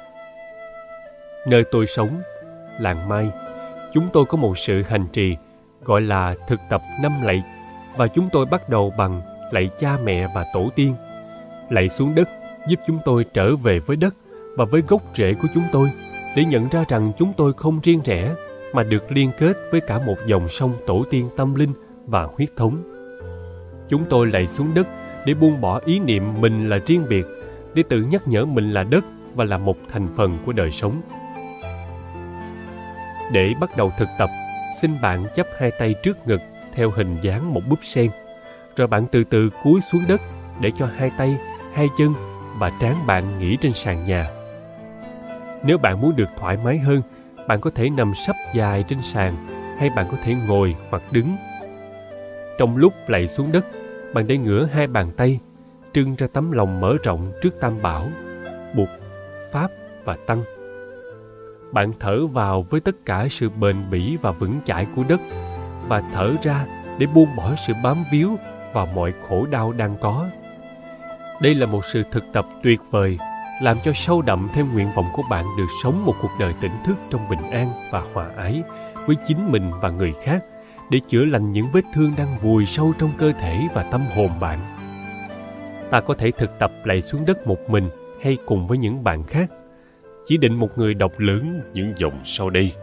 [SPEAKER 2] Nơi tôi sống, làng Mai, chúng tôi có một sự hành trì gọi là thực tập 5 lạy, và chúng tôi bắt đầu bằng lạy cha mẹ và tổ tiên. Lạy xuống đất giúp chúng tôi trở về với đất và với gốc rễ của chúng tôi, để nhận ra rằng chúng tôi không riêng rẽ mà được liên kết với cả một dòng sông tổ tiên tâm linh và huyết thống. Chúng tôi lạy xuống đất để buông bỏ ý niệm mình là riêng biệt, để tự nhắc nhở mình là đất và là một thành phần của đời sống. Để bắt đầu thực tập, xin bạn chắp hai tay trước ngực theo hình dáng một búp sen, rồi bạn từ từ cúi xuống đất để cho hai tay, hai chân, và trán bạn nghỉ trên sàn nhà. Nếu bạn muốn được thoải mái hơn, bạn có thể nằm sấp dài trên sàn, hay bạn có thể ngồi hoặc đứng. Trong lúc lạy xuống đất, bạn để ngửa hai bàn tay, trưng ra tấm lòng mở rộng trước Tam Bảo, Bụt, Pháp và Tăng. Bạn thở vào với tất cả sự bền bỉ và vững chãi của đất, và thở ra để buông bỏ sự bám víu và mọi khổ đau đang có. Đây là một sự thực tập tuyệt vời, làm cho sâu đậm thêm nguyện vọng của bạn được sống một cuộc đời tỉnh thức trong bình an và hòa ái với chính mình và người khác, để chữa lành những vết thương đang vùi sâu trong cơ thể và tâm hồn bạn. Ta có thể thực tập lạy xuống đất một mình hay cùng với những bạn khác. Chỉ định một người đọc lớn những dòng sau đây.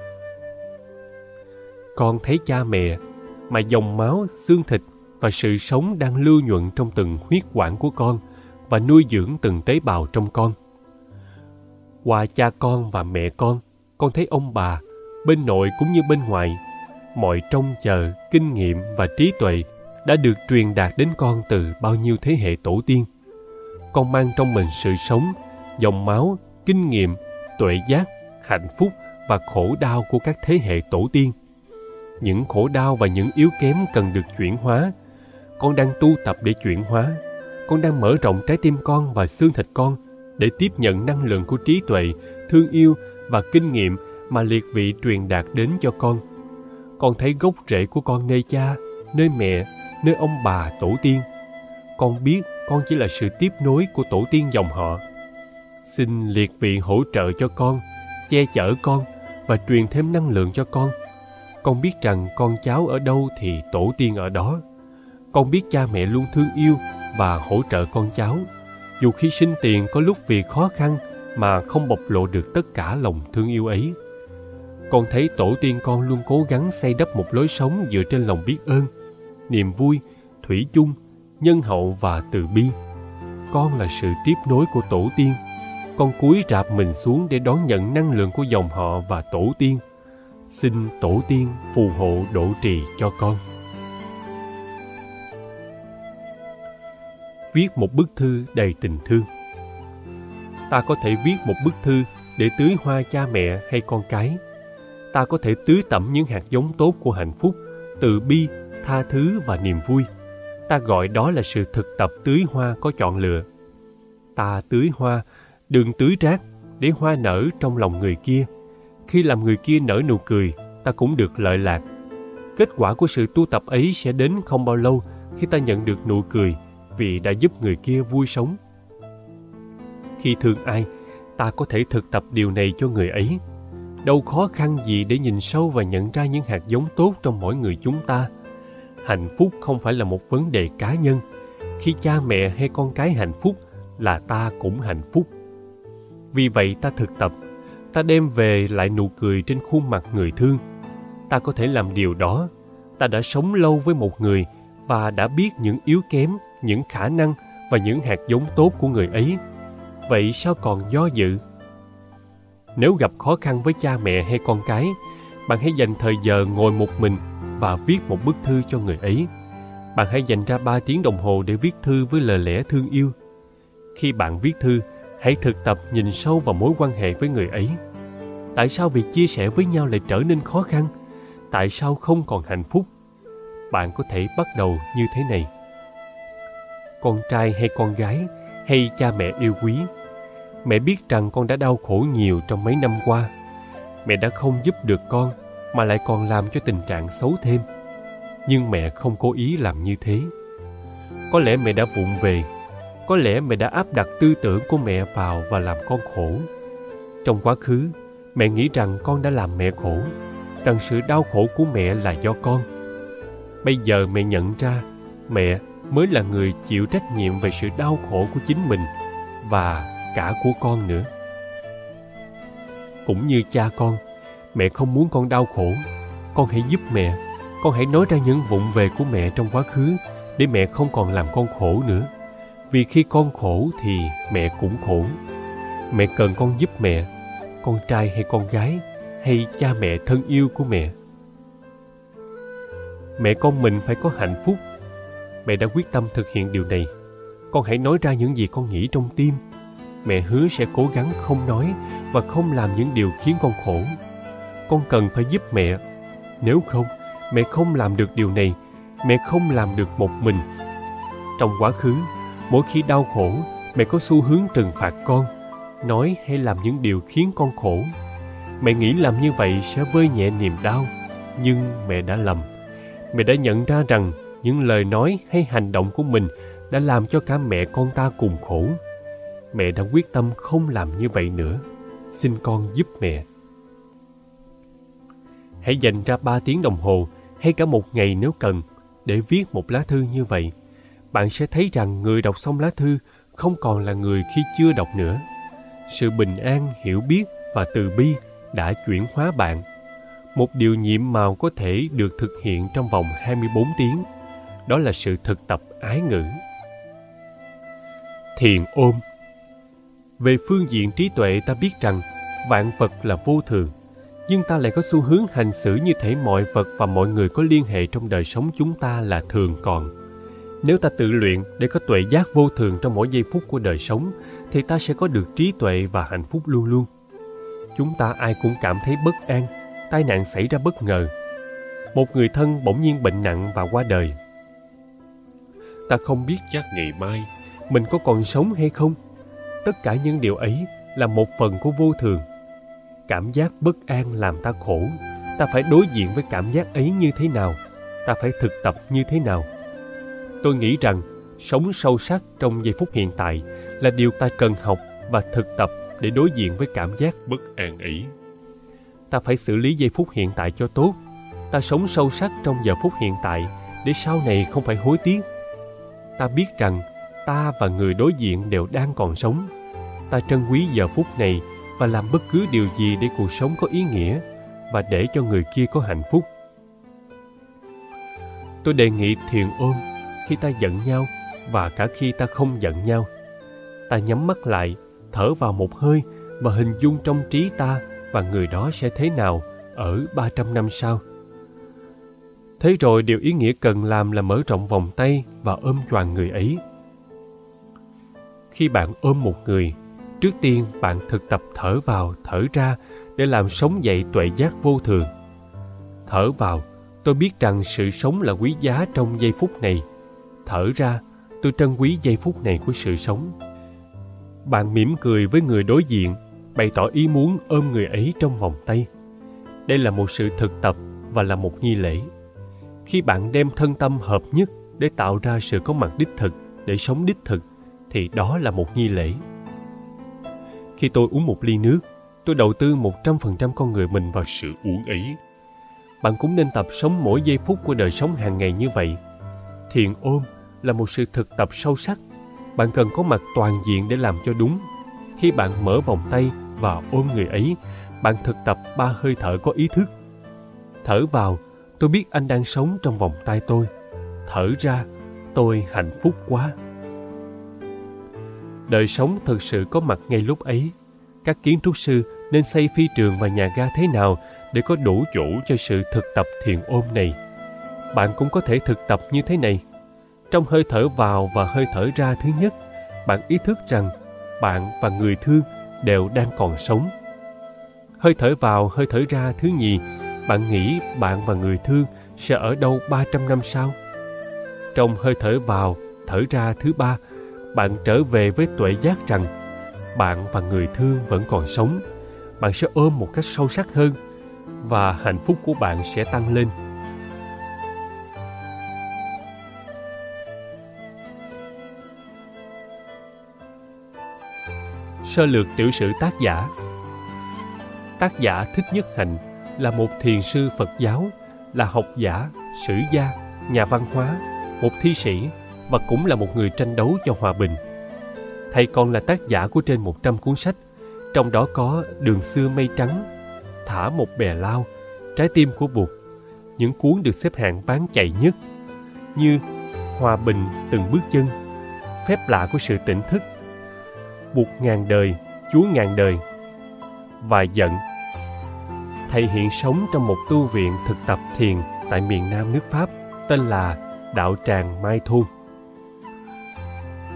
[SPEAKER 2] Con thấy cha mẹ, mà dòng máu, xương thịt và sự sống đang lưu nhuận trong từng huyết quản của con và nuôi dưỡng từng tế bào trong con. Qua cha con và mẹ con thấy ông bà, bên nội cũng như bên ngoài, mọi trông chờ, kinh nghiệm và trí tuệ đã được truyền đạt đến con từ bao nhiêu thế hệ tổ tiên. Con mang trong mình sự sống, dòng máu, kinh nghiệm, tuệ giác, hạnh phúc và khổ đau của các thế hệ tổ tiên. Những khổ đau và những yếu kém cần được chuyển hóa. Con đang tu tập để chuyển hóa. Con đang mở rộng trái tim con và xương thịt con để tiếp nhận năng lượng của trí tuệ, thương yêu và kinh nghiệm mà liệt vị truyền đạt đến cho con. Con thấy gốc rễ của con nơi cha, nơi mẹ, nơi ông bà tổ tiên. Con biết con chỉ là sự tiếp nối của tổ tiên dòng họ. Xin liệt vị hỗ trợ cho con, che chở con và truyền thêm năng lượng cho con. Con biết rằng con cháu ở đâu thì tổ tiên ở đó. Con biết cha mẹ luôn thương yêu và hỗ trợ con cháu, dù khi sinh tiền có lúc vì khó khăn mà không bộc lộ được tất cả lòng thương yêu ấy. Con thấy tổ tiên con luôn cố gắng xây đắp một lối sống dựa trên lòng biết ơn, niềm vui, thủy chung, nhân hậu và từ bi. Con là sự tiếp nối của tổ tiên. Con cúi rạp mình xuống để đón nhận năng lượng của dòng họ và tổ tiên. Xin tổ tiên phù hộ độ trì cho con. Viết một bức thư đầy tình thương. Ta có thể viết một bức thư để tưới hoa cha mẹ hay con cái. Ta có thể tưới tẩm những hạt giống tốt của hạnh phúc, từ bi, tha thứ và niềm vui. Ta gọi đó là sự thực tập tưới hoa có chọn lựa. Ta tưới hoa, đừng tưới rác, để hoa nở trong lòng người kia. Khi làm người kia nở nụ cười, ta cũng được lợi lạc. Kết quả của sự tu tập ấy sẽ đến không bao lâu khi ta nhận được nụ cười vì đã giúp người kia vui sống. Khi thương ai, ta có thể thực tập điều này cho người ấy. Đâu khó khăn gì để nhìn sâu và nhận ra những hạt giống tốt trong mỗi người chúng ta. Hạnh phúc không phải là một vấn đề cá nhân. Khi cha mẹ hay con cái hạnh phúc là ta cũng hạnh phúc. Vì vậy ta thực tập, ta đem về lại nụ cười trên khuôn mặt người thương. Ta có thể làm điều đó. Ta đã sống lâu với một người và đã biết những yếu kém, những khả năng và những hạt giống tốt của người ấy. Vậy sao còn do dự? Nếu gặp khó khăn với cha mẹ hay con cái, bạn hãy dành thời giờ ngồi một mình và viết một bức thư cho người ấy. Bạn hãy dành ra 3 tiếng đồng hồ để viết thư với lời lẽ thương yêu. Khi bạn viết thư, hãy thực tập nhìn sâu vào mối quan hệ với người ấy. Tại sao việc chia sẻ với nhau lại trở nên khó khăn? Tại sao không còn hạnh phúc? Bạn có thể bắt đầu như thế này. Con trai hay con gái, hay cha mẹ yêu quý, mẹ biết rằng con đã đau khổ nhiều trong mấy năm qua. Mẹ đã không giúp được con, mà lại còn làm cho tình trạng xấu thêm. Nhưng mẹ không cố ý làm như thế. Có lẽ mẹ đã vụng về. Có lẽ mẹ đã áp đặt tư tưởng của mẹ vào và làm con khổ. Trong quá khứ, mẹ nghĩ rằng con đã làm mẹ khổ, rằng sự đau khổ của mẹ là do con. Bây giờ mẹ nhận ra, mẹ mới là người chịu trách nhiệm về sự đau khổ của chính mình và cả của con nữa. Cũng như cha con, mẹ không muốn con đau khổ. Con hãy giúp mẹ. Con hãy nói ra những vụng về của mẹ trong quá khứ để mẹ không còn làm con khổ nữa. Vì khi con khổ thì mẹ cũng khổ. Mẹ cần con giúp mẹ, con trai hay con gái, hay cha mẹ thân yêu của mẹ. Mẹ con mình phải có hạnh phúc. Mẹ đã quyết tâm thực hiện điều này. Con hãy nói ra những gì con nghĩ trong tim, mẹ hứa sẽ cố gắng không nói và không làm những điều khiến con khổ. Con cần phải giúp mẹ. Nếu không, mẹ không làm được điều này. Mẹ không làm được một mình. Trong quá khứ, mỗi khi đau khổ, mẹ có xu hướng trừng phạt con, nói hay làm những điều khiến con khổ. Mẹ nghĩ làm như vậy sẽ vơi nhẹ niềm đau, nhưng mẹ đã lầm. Mẹ đã nhận ra rằng những lời nói hay hành động của mình đã làm cho cả mẹ con ta cùng khổ. Mẹ đã quyết tâm không làm như vậy nữa. Xin con giúp mẹ. Hãy dành ra 3 tiếng đồng hồ hay cả một ngày nếu cần để viết một lá thư như vậy. Bạn sẽ thấy rằng người đọc xong lá thư không còn là người khi chưa đọc nữa. Sự bình an, hiểu biết và từ bi đã chuyển hóa bạn. Một điều nhiệm màu có thể được thực hiện trong vòng 24 tiếng. Đó là sự thực tập ái ngữ. Thiền ôm. Về phương diện trí tuệ, ta biết rằng vạn vật là vô thường, nhưng ta lại có xu hướng hành xử như thể mọi vật và mọi người có liên hệ trong đời sống chúng ta là thường còn. Nếu ta tự luyện để có tuệ giác vô thường trong mỗi giây phút của đời sống, thì ta sẽ có được trí tuệ và hạnh phúc luôn luôn. Chúng ta ai cũng cảm thấy bất an, tai nạn xảy ra bất ngờ. Một người thân bỗng nhiên bệnh nặng và qua đời. Ta không biết chắc ngày mai mình có còn sống hay không. Tất cả những điều ấy là một phần của vô thường. Cảm giác bất an làm ta khổ. Ta phải đối diện với cảm giác ấy như thế nào? Ta phải thực tập như thế nào? Tôi nghĩ rằng sống sâu sắc trong giây phút hiện tại là điều ta cần học và thực tập để đối diện với cảm giác bất an ấy. Ta phải xử lý giây phút hiện tại cho tốt. Ta sống sâu sắc trong giờ phút hiện tại để sau này không phải hối tiếc. Ta biết rằng ta và người đối diện đều đang còn sống. Ta trân quý giờ phút này và làm bất cứ điều gì để cuộc sống có ý nghĩa và để cho người kia có hạnh phúc. Tôi đề nghị thiền ôm khi ta giận nhau và cả khi ta không giận nhau. Ta nhắm mắt lại, thở vào một hơi và hình dung trong trí ta và người đó sẽ thế nào ở 300 năm sau. Thế rồi điều ý nghĩa cần làm là mở rộng vòng tay và ôm choàng người ấy. Khi bạn ôm một người, trước tiên bạn thực tập thở vào, thở ra để làm sống dậy tuệ giác vô thường. Thở vào, tôi biết rằng sự sống là quý giá trong giây phút này. Thở ra, tôi trân quý giây phút này của sự sống. Bạn mỉm cười với người đối diện, bày tỏ ý muốn ôm người ấy trong vòng tay. Đây là một sự thực tập và là một nghi lễ. Khi bạn đem thân tâm hợp nhất để tạo ra sự có mặt đích thực, để sống đích thực, thì đó là một nghi lễ. Khi tôi uống một ly nước, tôi đầu tư 100% con người mình vào sự uống ấy. Bạn cũng nên tập sống mỗi giây phút của đời sống hàng ngày như vậy. Thiền ôm là một sự thực tập sâu sắc. Bạn cần có mặt toàn diện để làm cho đúng. Khi bạn mở vòng tay và ôm người ấy, bạn thực tập 3 hơi thở có ý thức. Thở vào, tôi biết anh đang sống trong vòng tay tôi. Thở ra, tôi hạnh phúc quá. Đời sống thực sự có mặt ngay lúc ấy. Các kiến trúc sư nên xây phi trường và nhà ga thế nào để có đủ chỗ cho sự thực tập thiền ôm này. Bạn cũng có thể thực tập như thế này. Trong hơi thở vào và hơi thở ra thứ nhất, bạn ý thức rằng bạn và người thương đều đang còn sống. Hơi thở vào, hơi thở ra thứ nhì, bạn nghĩ bạn và người thương sẽ ở đâu 300 năm sau. Trong hơi thở vào, thở ra thứ ba, bạn trở về với tuệ giác rằng bạn và người thương vẫn còn sống. Bạn sẽ ôm một cách sâu sắc hơn và hạnh phúc của bạn sẽ tăng lên. Sơ lược tiểu sử tác giả. Tác giả Thích Nhất Hạnh là một thiền sư Phật giáo, là học giả, sử gia, nhà văn hóa, một thi sĩ và cũng là một người tranh đấu cho hòa bình. Thầy còn là tác giả của trên 100 cuốn sách, trong đó có Đường xưa mây trắng, Thả một bè lao, Trái tim của Bụt, những cuốn được xếp hạng bán chạy nhất như Hòa bình từng bước chân, Phép lạ của sự tỉnh thức, Bụt ngàn đời, Chúa ngàn đời và Giận. Thầy hiện sống trong một tu viện thực tập thiền tại miền Nam nước Pháp tên là Đạo Tràng Mai Thôn.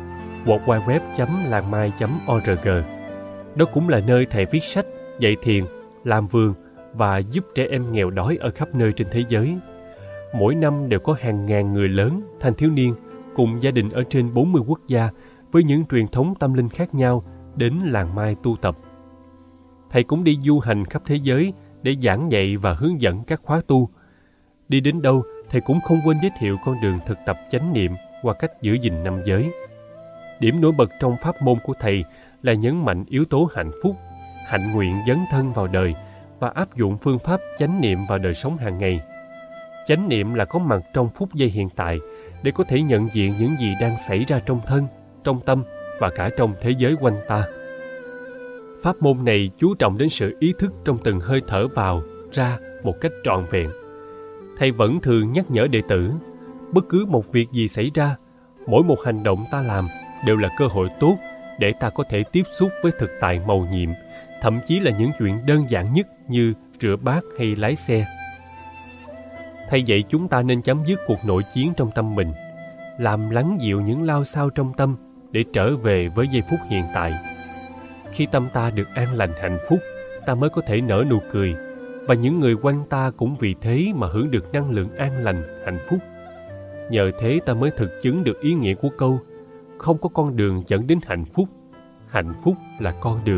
[SPEAKER 2] worldwideweb.langmai.org. Đó cũng là nơi thầy viết sách, dạy thiền, làm vườn và giúp trẻ em nghèo đói ở khắp nơi trên thế giới. Mỗi năm đều có hàng ngàn người lớn, thanh thiếu niên cùng gia đình ở trên 40 quốc gia với những truyền thống tâm linh khác nhau đến làng Mai tu tập. Thầy cũng đi du hành khắp thế giới để giảng dạy và hướng dẫn các khóa tu. Đi đến đâu, thầy cũng không quên giới thiệu con đường thực tập chánh niệm qua cách giữ gìn năm giới. Điểm nổi bật trong pháp môn của thầy là nhấn mạnh yếu tố hạnh phúc, hạnh nguyện dấn thân vào đời và áp dụng phương pháp chánh niệm vào đời sống hàng ngày. Chánh niệm là có mặt trong phút giây hiện tại để có thể nhận diện những gì đang xảy ra trong thân, trong tâm và cả trong thế giới quanh ta. Pháp môn này chú trọng đến sự ý thức trong từng hơi thở vào, ra một cách trọn vẹn. Thầy vẫn thường nhắc nhở đệ tử, bất cứ một việc gì xảy ra, mỗi một hành động ta làm đều là cơ hội tốt để ta có thể tiếp xúc với thực tại mầu nhiệm, thậm chí là những chuyện đơn giản nhất như rửa bát hay lái xe. Thầy dạy chúng ta nên chấm dứt cuộc nội chiến trong tâm mình, làm lắng dịu những lao xao trong tâm để trở về với giây phút hiện tại. Khi tâm ta được an lành hạnh phúc, ta mới có thể nở nụ cười, và những người quanh ta cũng vì thế mà hưởng được năng lượng an lành, hạnh phúc. Nhờ thế ta mới thực chứng được ý nghĩa của câu không có con đường dẫn đến hạnh phúc là con đường.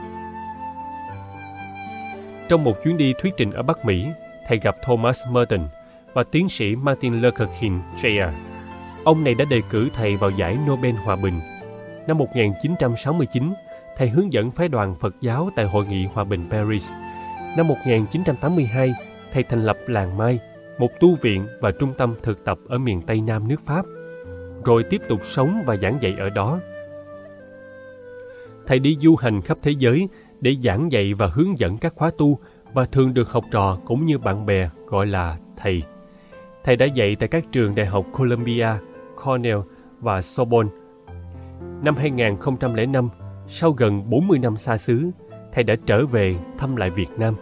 [SPEAKER 2] Trong một chuyến đi thuyết trình ở Bắc Mỹ, thầy gặp Thomas Merton và tiến sĩ Martin Luther King Jr. Ông này đã đề cử thầy vào giải Nobel Hòa Bình. Năm 1969, thầy hướng dẫn phái đoàn Phật giáo tại Hội nghị Hòa bình Paris. Năm 1982, thầy thành lập làng Mai, một tu viện và trung tâm thực tập ở miền Tây Nam nước Pháp, rồi tiếp tục sống và giảng dạy ở đó. Thầy đi du hành khắp thế giới để giảng dạy và hướng dẫn các khóa tu và thường được học trò cũng như bạn bè gọi là thầy. Thầy đã dạy tại các trường đại học Columbia, Cornell và Sorbonne. Năm 2005, sau gần 40 năm xa xứ, thầy đã trở về thăm lại Việt Nam.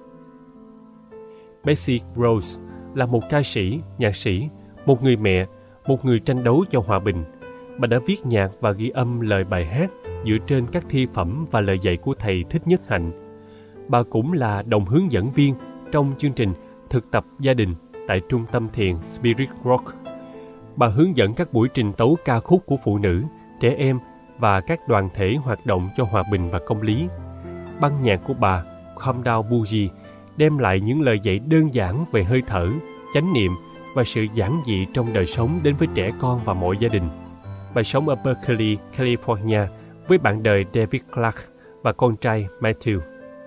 [SPEAKER 2] Betsy Rose là một ca sĩ, nhạc sĩ, một người mẹ, một người tranh đấu cho hòa bình. Bà đã viết nhạc và ghi âm lời bài hát dựa trên các thi phẩm và lời dạy của thầy Thích Nhất Hạnh. Bà cũng là đồng hướng dẫn viên trong chương trình thực tập gia đình tại trung tâm thiền Spirit Rock. Bà hướng dẫn các buổi trình tấu ca khúc của phụ nữ, trẻ em và các đoàn thể hoạt động cho hòa bình và công lý. Ban nhạc của bà, Calm Down Bougie, đem lại những lời dạy đơn giản về hơi thở, chánh niệm và sự giản dị trong đời sống đến với trẻ con và mọi gia đình. Bà sống ở Berkeley, California với bạn đời David Clark và con trai Matthew.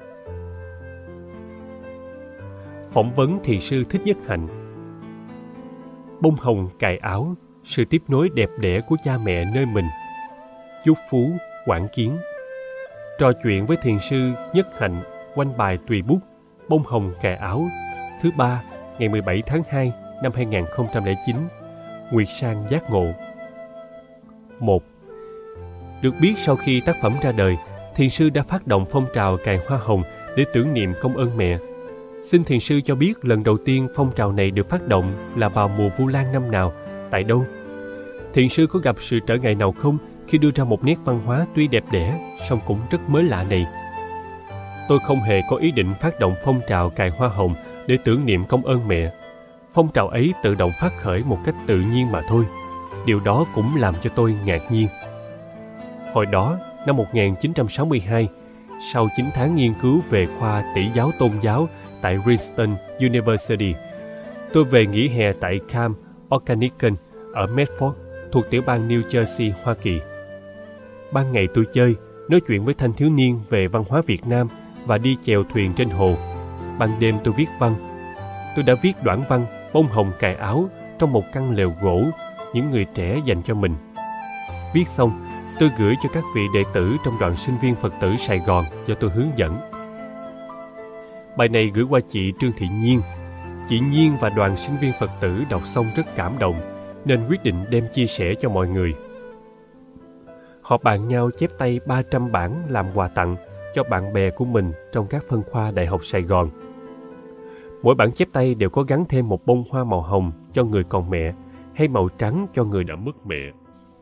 [SPEAKER 2] Phỏng vấn thiền sư Thích Nhất Hạnh. Bông hồng cài áo, sự tiếp nối đẹp đẽ của cha mẹ nơi mình. Chúc Phú, Quảng Kiến. Trò chuyện với thiền sư Nhất Hạnh quanh bài tùy bút Bông hồng cài áo, thứ ba, ngày 17 tháng 2 năm 2009, Nguyệt Sang giác ngộ. 1. Được biết sau khi tác phẩm ra đời, thiền sư đã phát động phong trào cài hoa hồng để tưởng niệm công ơn mẹ. Xin thiền sư cho biết lần đầu tiên phong trào này được phát động là vào mùa Vu Lan năm nào, tại đâu? Thiền sư có gặp sự trở ngại nào không khi đưa ra một nét văn hóa tuy đẹp đẽ, song cũng rất mới lạ này? Tôi không hề có ý định phát động phong trào cài hoa hồng để tưởng niệm công ơn mẹ. Phong trào ấy tự động phát khởi một cách tự nhiên mà thôi. Điều đó cũng làm cho tôi ngạc nhiên. Hồi đó, năm 1962, sau 9 tháng nghiên cứu về khoa tỷ giáo tôn giáo tại Princeton University, tôi về nghỉ hè tại Camp Okanagan ở Medford, thuộc tiểu bang New Jersey, Hoa Kỳ. Ban ngày tôi chơi, nói chuyện với thanh thiếu niên về văn hóa Việt Nam và đi chèo thuyền trên hồ. Ban đêm tôi viết văn. Tôi đã viết đoạn văn Bông hồng cài áo trong một căn lều gỗ, những người trẻ dành cho mình. Viết xong, tôi gửi cho các vị đệ tử trong đoàn sinh viên Phật tử Sài Gòn do tôi hướng dẫn. Bài này gửi qua chị Trương Thị Nhiên. Chị Nhiên và đoàn sinh viên Phật tử đọc xong rất cảm động, nên quyết định đem chia sẻ cho mọi người. Họ bàn nhau chép tay 300 bản làm quà tặng cho bạn bè của mình trong các phân khoa Đại học Sài Gòn. Mỗi bản chép tay đều có gắn thêm một bông hoa màu hồng cho người còn mẹ hay màu trắng cho người đã mất mẹ.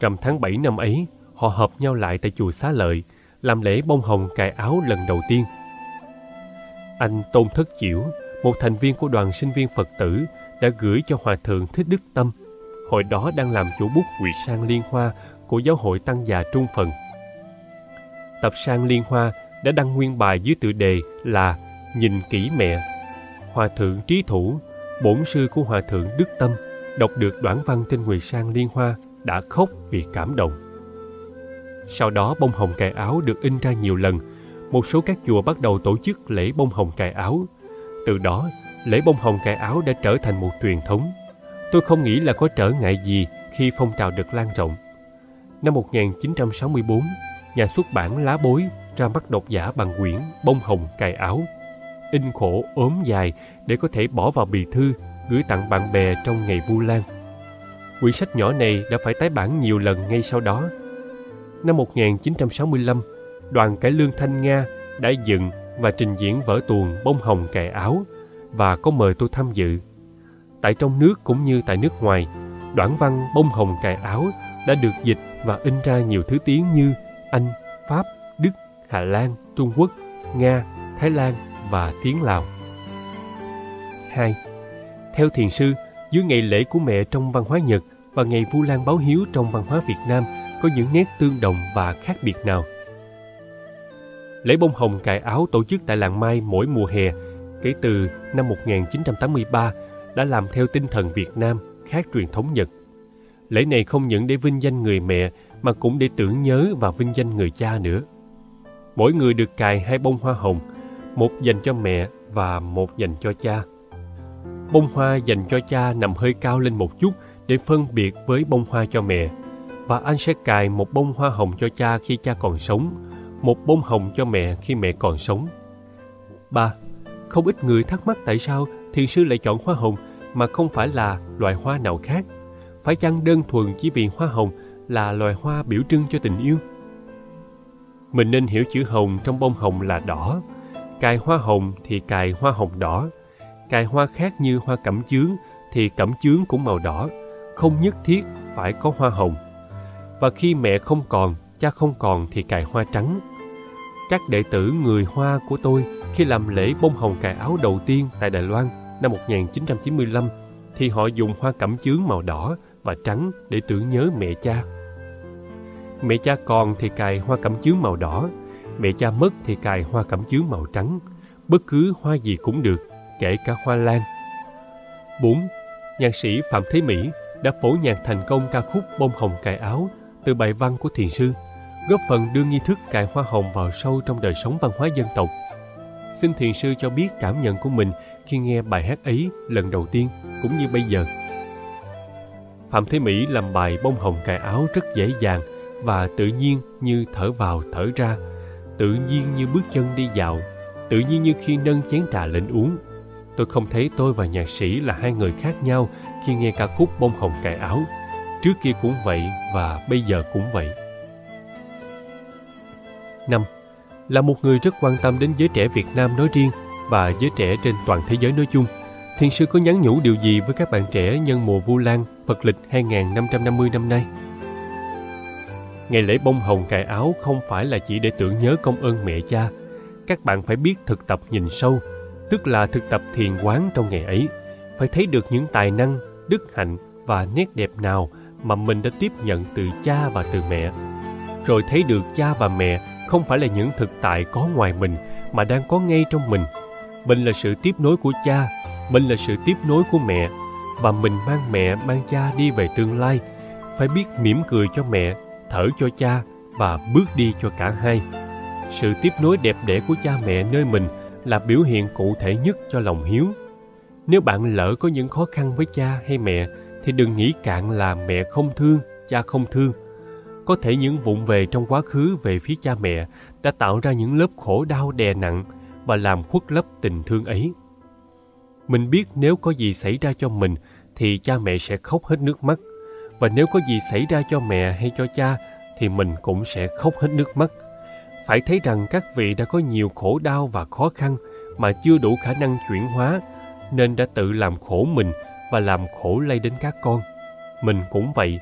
[SPEAKER 2] Rằm tháng 7 năm ấy, họ hợp nhau lại tại chùa Xá Lợi, làm lễ bông hồng cài áo lần đầu tiên. Anh Tôn Thất Chiểu, một thành viên của đoàn sinh viên Phật tử, đã gửi cho Hòa thượng Thích Đức Tâm, hồi đó đang làm chủ bút Nguyệt Sang Liên Hoa của Giáo hội Tăng già Trung Phần. Tập Sang Liên Hoa đã đăng nguyên bài dưới tựa đề là Nhìn kỹ mẹ. Hòa thượng Trí Thủ, bổn sư của Hòa thượng Đức Tâm, đọc được đoạn văn trên Nguyệt Sang Liên Hoa đã khóc vì cảm động. Sau đó bông hồng cài áo được in ra nhiều lần. Một số các chùa bắt đầu tổ chức lễ bông hồng cài áo. Từ đó, lễ bông hồng cài áo đã trở thành một truyền thống. Tôi không nghĩ là có trở ngại gì khi phong trào được lan rộng. Năm 1964, nhà xuất bản Lá Bối ra mắt độc giả bằng quyển Bông hồng cài áo, in khổ ốm dài để có thể bỏ vào bì thư gửi tặng bạn bè trong ngày Vu Lan. Quyển sách nhỏ này đã phải tái bản nhiều lần ngay sau đó. Năm 1965, đoàn cải lương Thanh Nga đã dựng và trình diễn vở tuồng Bông hồng cài áo và có mời tôi tham dự. Tại trong nước cũng như tại nước ngoài, đoạn văn Bông hồng cài áo đã được dịch và in ra nhiều thứ tiếng như Anh, Pháp, Đức, Hà Lan, Trung Quốc, Nga, Thái Lan và tiếng Lào. 2. Theo thiền sư, giữa ngày lễ của mẹ trong văn hóa Nhật và ngày Vu Lan báo hiếu trong văn hóa Việt Nam có những nét tương đồng và khác biệt nào? Lễ bông hồng cài áo tổ chức tại làng Mai mỗi mùa hè kể từ năm 1983 đã làm theo tinh thần Việt Nam, khác truyền thống Nhật. Lễ này không những để vinh danh người mẹ mà cũng để tưởng nhớ và vinh danh người cha nữa. Mỗi người được cài 2 bông hoa hồng, một dành cho mẹ và một dành cho cha. Bông hoa dành cho cha nằm hơi cao lên một chút để phân biệt với bông hoa cho mẹ, và anh sẽ cài một bông hoa hồng cho cha khi cha còn sống, một bông hồng cho mẹ khi mẹ còn sống. 3. Không ít người thắc mắc tại sao thiền sư lại chọn hoa hồng mà không phải là loài hoa nào khác. Phải chăng đơn thuần chỉ vì hoa hồng là loài hoa biểu trưng cho tình yêu? Mình nên hiểu chữ hồng trong bông hồng là đỏ. Cài hoa hồng thì cài hoa hồng đỏ. Cài hoa khác như hoa cẩm chướng thì cẩm chướng cũng màu đỏ. Không nhất thiết phải có hoa hồng. Và khi mẹ không còn, cha không còn thì cài hoa trắng. Các đệ tử người Hoa của tôi khi làm lễ bông hồng cài áo đầu tiên tại Đài Loan năm 1995 thì họ dùng hoa cẩm chướng màu đỏ và trắng để tưởng nhớ mẹ cha. Mẹ cha còn thì cài hoa cẩm chướng màu đỏ, mẹ cha mất thì cài hoa cẩm chướng màu trắng. Bất cứ hoa gì cũng được, kể cả hoa lan. 4. Nhạc sĩ Phạm Thế Mỹ đã phổ nhạc thành công ca khúc Bông hồng cài áo từ bài văn của thiền sư, góp phần đưa nghi thức cài hoa hồng vào sâu trong đời sống văn hóa dân tộc. Xin thiền sư cho biết cảm nhận của mình khi nghe bài hát ấy lần đầu tiên cũng như bây giờ. Phạm Thế Mỹ làm bài Bông hồng cài áo rất dễ dàng và tự nhiên như thở vào thở ra, tự nhiên như bước chân đi dạo, tự nhiên như khi nâng chén trà lên uống. Tôi không thấy tôi và nhạc sĩ là hai người khác nhau khi nghe ca khúc Bông hồng cài áo. Trước kia cũng vậy và bây giờ cũng vậy. 5. Là một người rất quan tâm đến giới trẻ Việt Nam nói riêng và giới trẻ trên toàn thế giới nói chung, thiền sư có nhắn nhủ điều gì với các bạn trẻ nhân mùa Vu Lan Phật lịch 2550 năm nay? Ngày lễ bông hồng cài áo không phải là chỉ để tưởng nhớ công ơn mẹ cha. Các bạn phải biết thực tập nhìn sâu, tức là thực tập thiền quán trong ngày ấy. Phải thấy được những tài năng, đức hạnh và nét đẹp nào mà mình đã tiếp nhận từ cha và từ mẹ. Rồi thấy được cha và mẹ không phải là những thực tại có ngoài mình mà đang có ngay trong mình. Mình là sự tiếp nối của cha, mình là sự tiếp nối của mẹ, và mình mang mẹ mang cha đi về tương lai. Phải biết mỉm cười cho mẹ, thở cho cha và bước đi cho cả hai. Sự tiếp nối đẹp đẽ của cha mẹ nơi mình là biểu hiện cụ thể nhất cho lòng hiếu. Nếu bạn lỡ có những khó khăn với cha hay mẹ thì đừng nghĩ cạn là mẹ không thương, cha không thương. Có thể những vụng về trong quá khứ về phía cha mẹ đã tạo ra những lớp khổ đau đè nặng và làm khuất lấp tình thương ấy. Mình biết nếu có gì xảy ra cho mình thì cha mẹ sẽ khóc hết nước mắt. Và nếu có gì xảy ra cho mẹ hay cho cha thì mình cũng sẽ khóc hết nước mắt. Phải thấy rằng các vị đã có nhiều khổ đau và khó khăn mà chưa đủ khả năng chuyển hóa, nên đã tự làm khổ mình và làm khổ lây đến các con. Mình cũng vậy,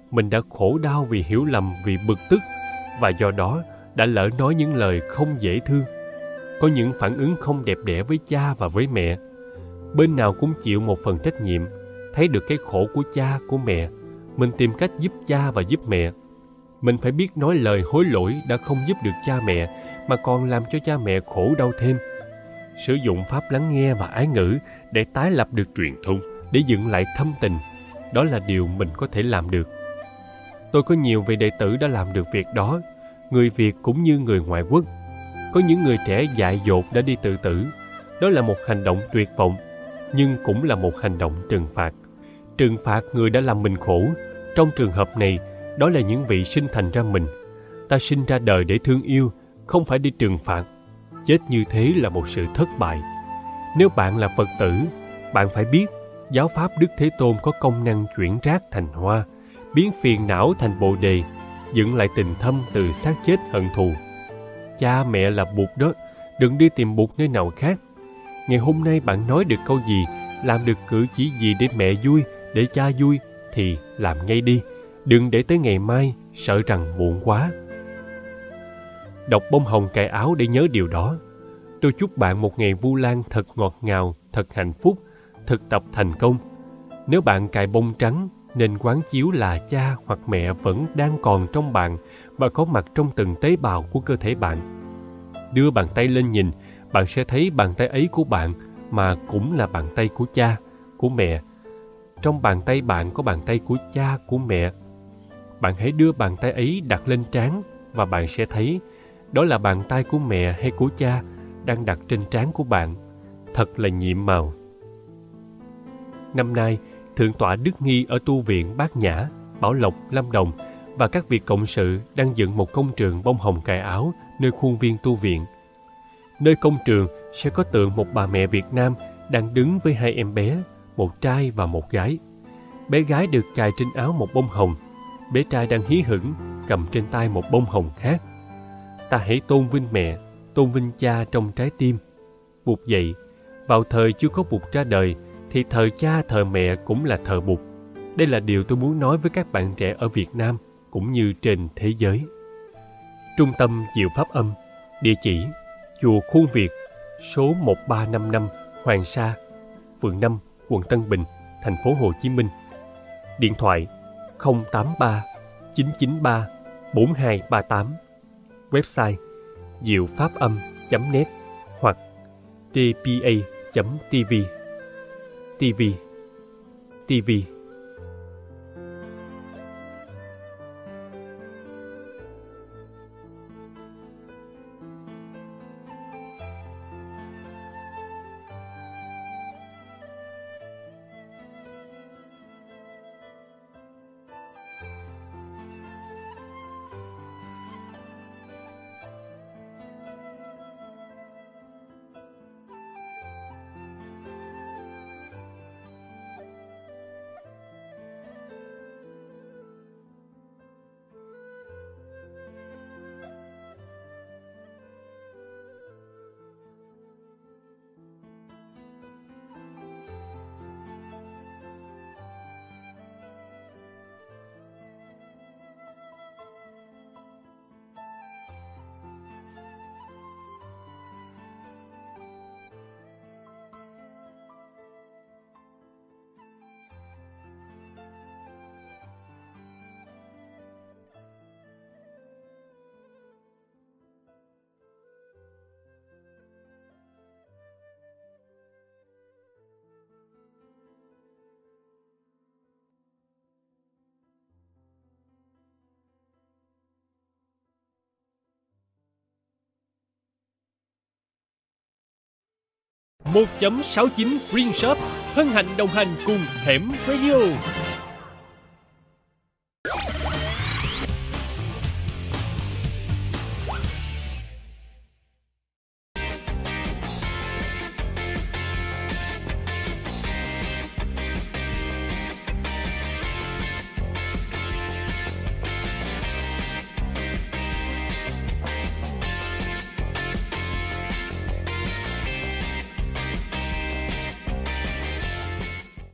[SPEAKER 2] Mình đã khổ đau vì hiểu lầm, vì bực tức, và do đó đã lỡ nói những lời không dễ thương. Có những phản ứng không đẹp đẽ với cha và với mẹ. Bên nào cũng chịu một phần trách nhiệm. Thấy được cái khổ của cha, của mẹ, mình tìm cách giúp cha và giúp mẹ. Mình phải biết nói lời hối lỗi đã không giúp được cha mẹ, mà còn làm cho cha mẹ khổ đau thêm. Sử dụng pháp lắng nghe và ái ngữ để tái lập được truyền thông, để dựng lại thâm tình. Đó là điều mình có thể làm được. Tôi có nhiều vị đệ tử đã làm được việc đó, người Việt cũng như người ngoại quốc. Có những người trẻ dại dột đã đi tự tử. Đó là một hành động tuyệt vọng, nhưng cũng là một hành động trừng phạt. Trừng phạt người đã làm mình khổ. Trong trường hợp này, đó là những vị sinh thành ra mình. Ta sinh ra đời để thương yêu, không phải để trừng phạt. Chết như thế là một sự thất bại. Nếu bạn là Phật tử, bạn phải biết giáo pháp Đức Thế Tôn có công năng chuyển rác thành hoa, biến phiền não thành bồ đề, dựng lại tình thâm từ xác chết hận thù. Cha mẹ là Bụt đó, đừng đi tìm Bụt nơi nào khác. Ngày hôm nay bạn nói được câu gì, làm được cử chỉ gì để mẹ vui, để cha vui, thì làm ngay đi. Đừng để tới ngày mai, sợ rằng muộn quá. Đọc bông hồng cài áo để nhớ điều đó. Tôi chúc bạn một ngày Vu Lan thật ngọt ngào, thật hạnh phúc, thực tập thành công. Nếu bạn cài bông trắng, nên quán chiếu là cha hoặc mẹ vẫn đang còn trong bạn và có mặt trong từng tế bào của cơ thể bạn. Đưa bàn tay lên nhìn, bạn sẽ thấy bàn tay ấy của bạn mà cũng là bàn tay của cha, của mẹ. Trong bàn tay bạn có bàn tay của cha, của mẹ. Bạn hãy đưa bàn tay ấy đặt lên trán và bạn sẽ thấy đó là bàn tay của mẹ hay của cha đang đặt trên trán của bạn. Thật là nhiệm màu. Năm nay, Thượng tọa Đức Nghi ở tu viện Bát Nhã, Bảo Lộc, Lâm Đồng và các vị cộng sự đang dựng một công trường bông hồng cài áo nơi khuôn viên tu viện. Nơi công trường sẽ có tượng một bà mẹ Việt Nam đang đứng với hai em bé, một trai và một gái. Bé gái được cài trên áo một bông hồng, bé trai đang hí hửng cầm trên tay một bông hồng khác. Ta hãy tôn vinh mẹ, tôn vinh cha trong trái tim. Bụt dạy, vào thời chưa có Bụt ra đời, thì thờ cha thờ mẹ cũng là thờ Bụt. Đây là điều tôi muốn nói với các bạn trẻ ở Việt Nam cũng như trên thế giới. Trung tâm Diệu Pháp Âm, địa chỉ Chùa Khuôn Việt, số 1355 Hoàng Sa, phường 5, quận Tân Bình, thành phố Hồ Chí Minh. Điện thoại 083 993 4238. Website diệu-pháp-âm.net hoặc tpa.tv. TV. .69 Green Shop hân hạnh đồng hành cùng Hẻm Radio.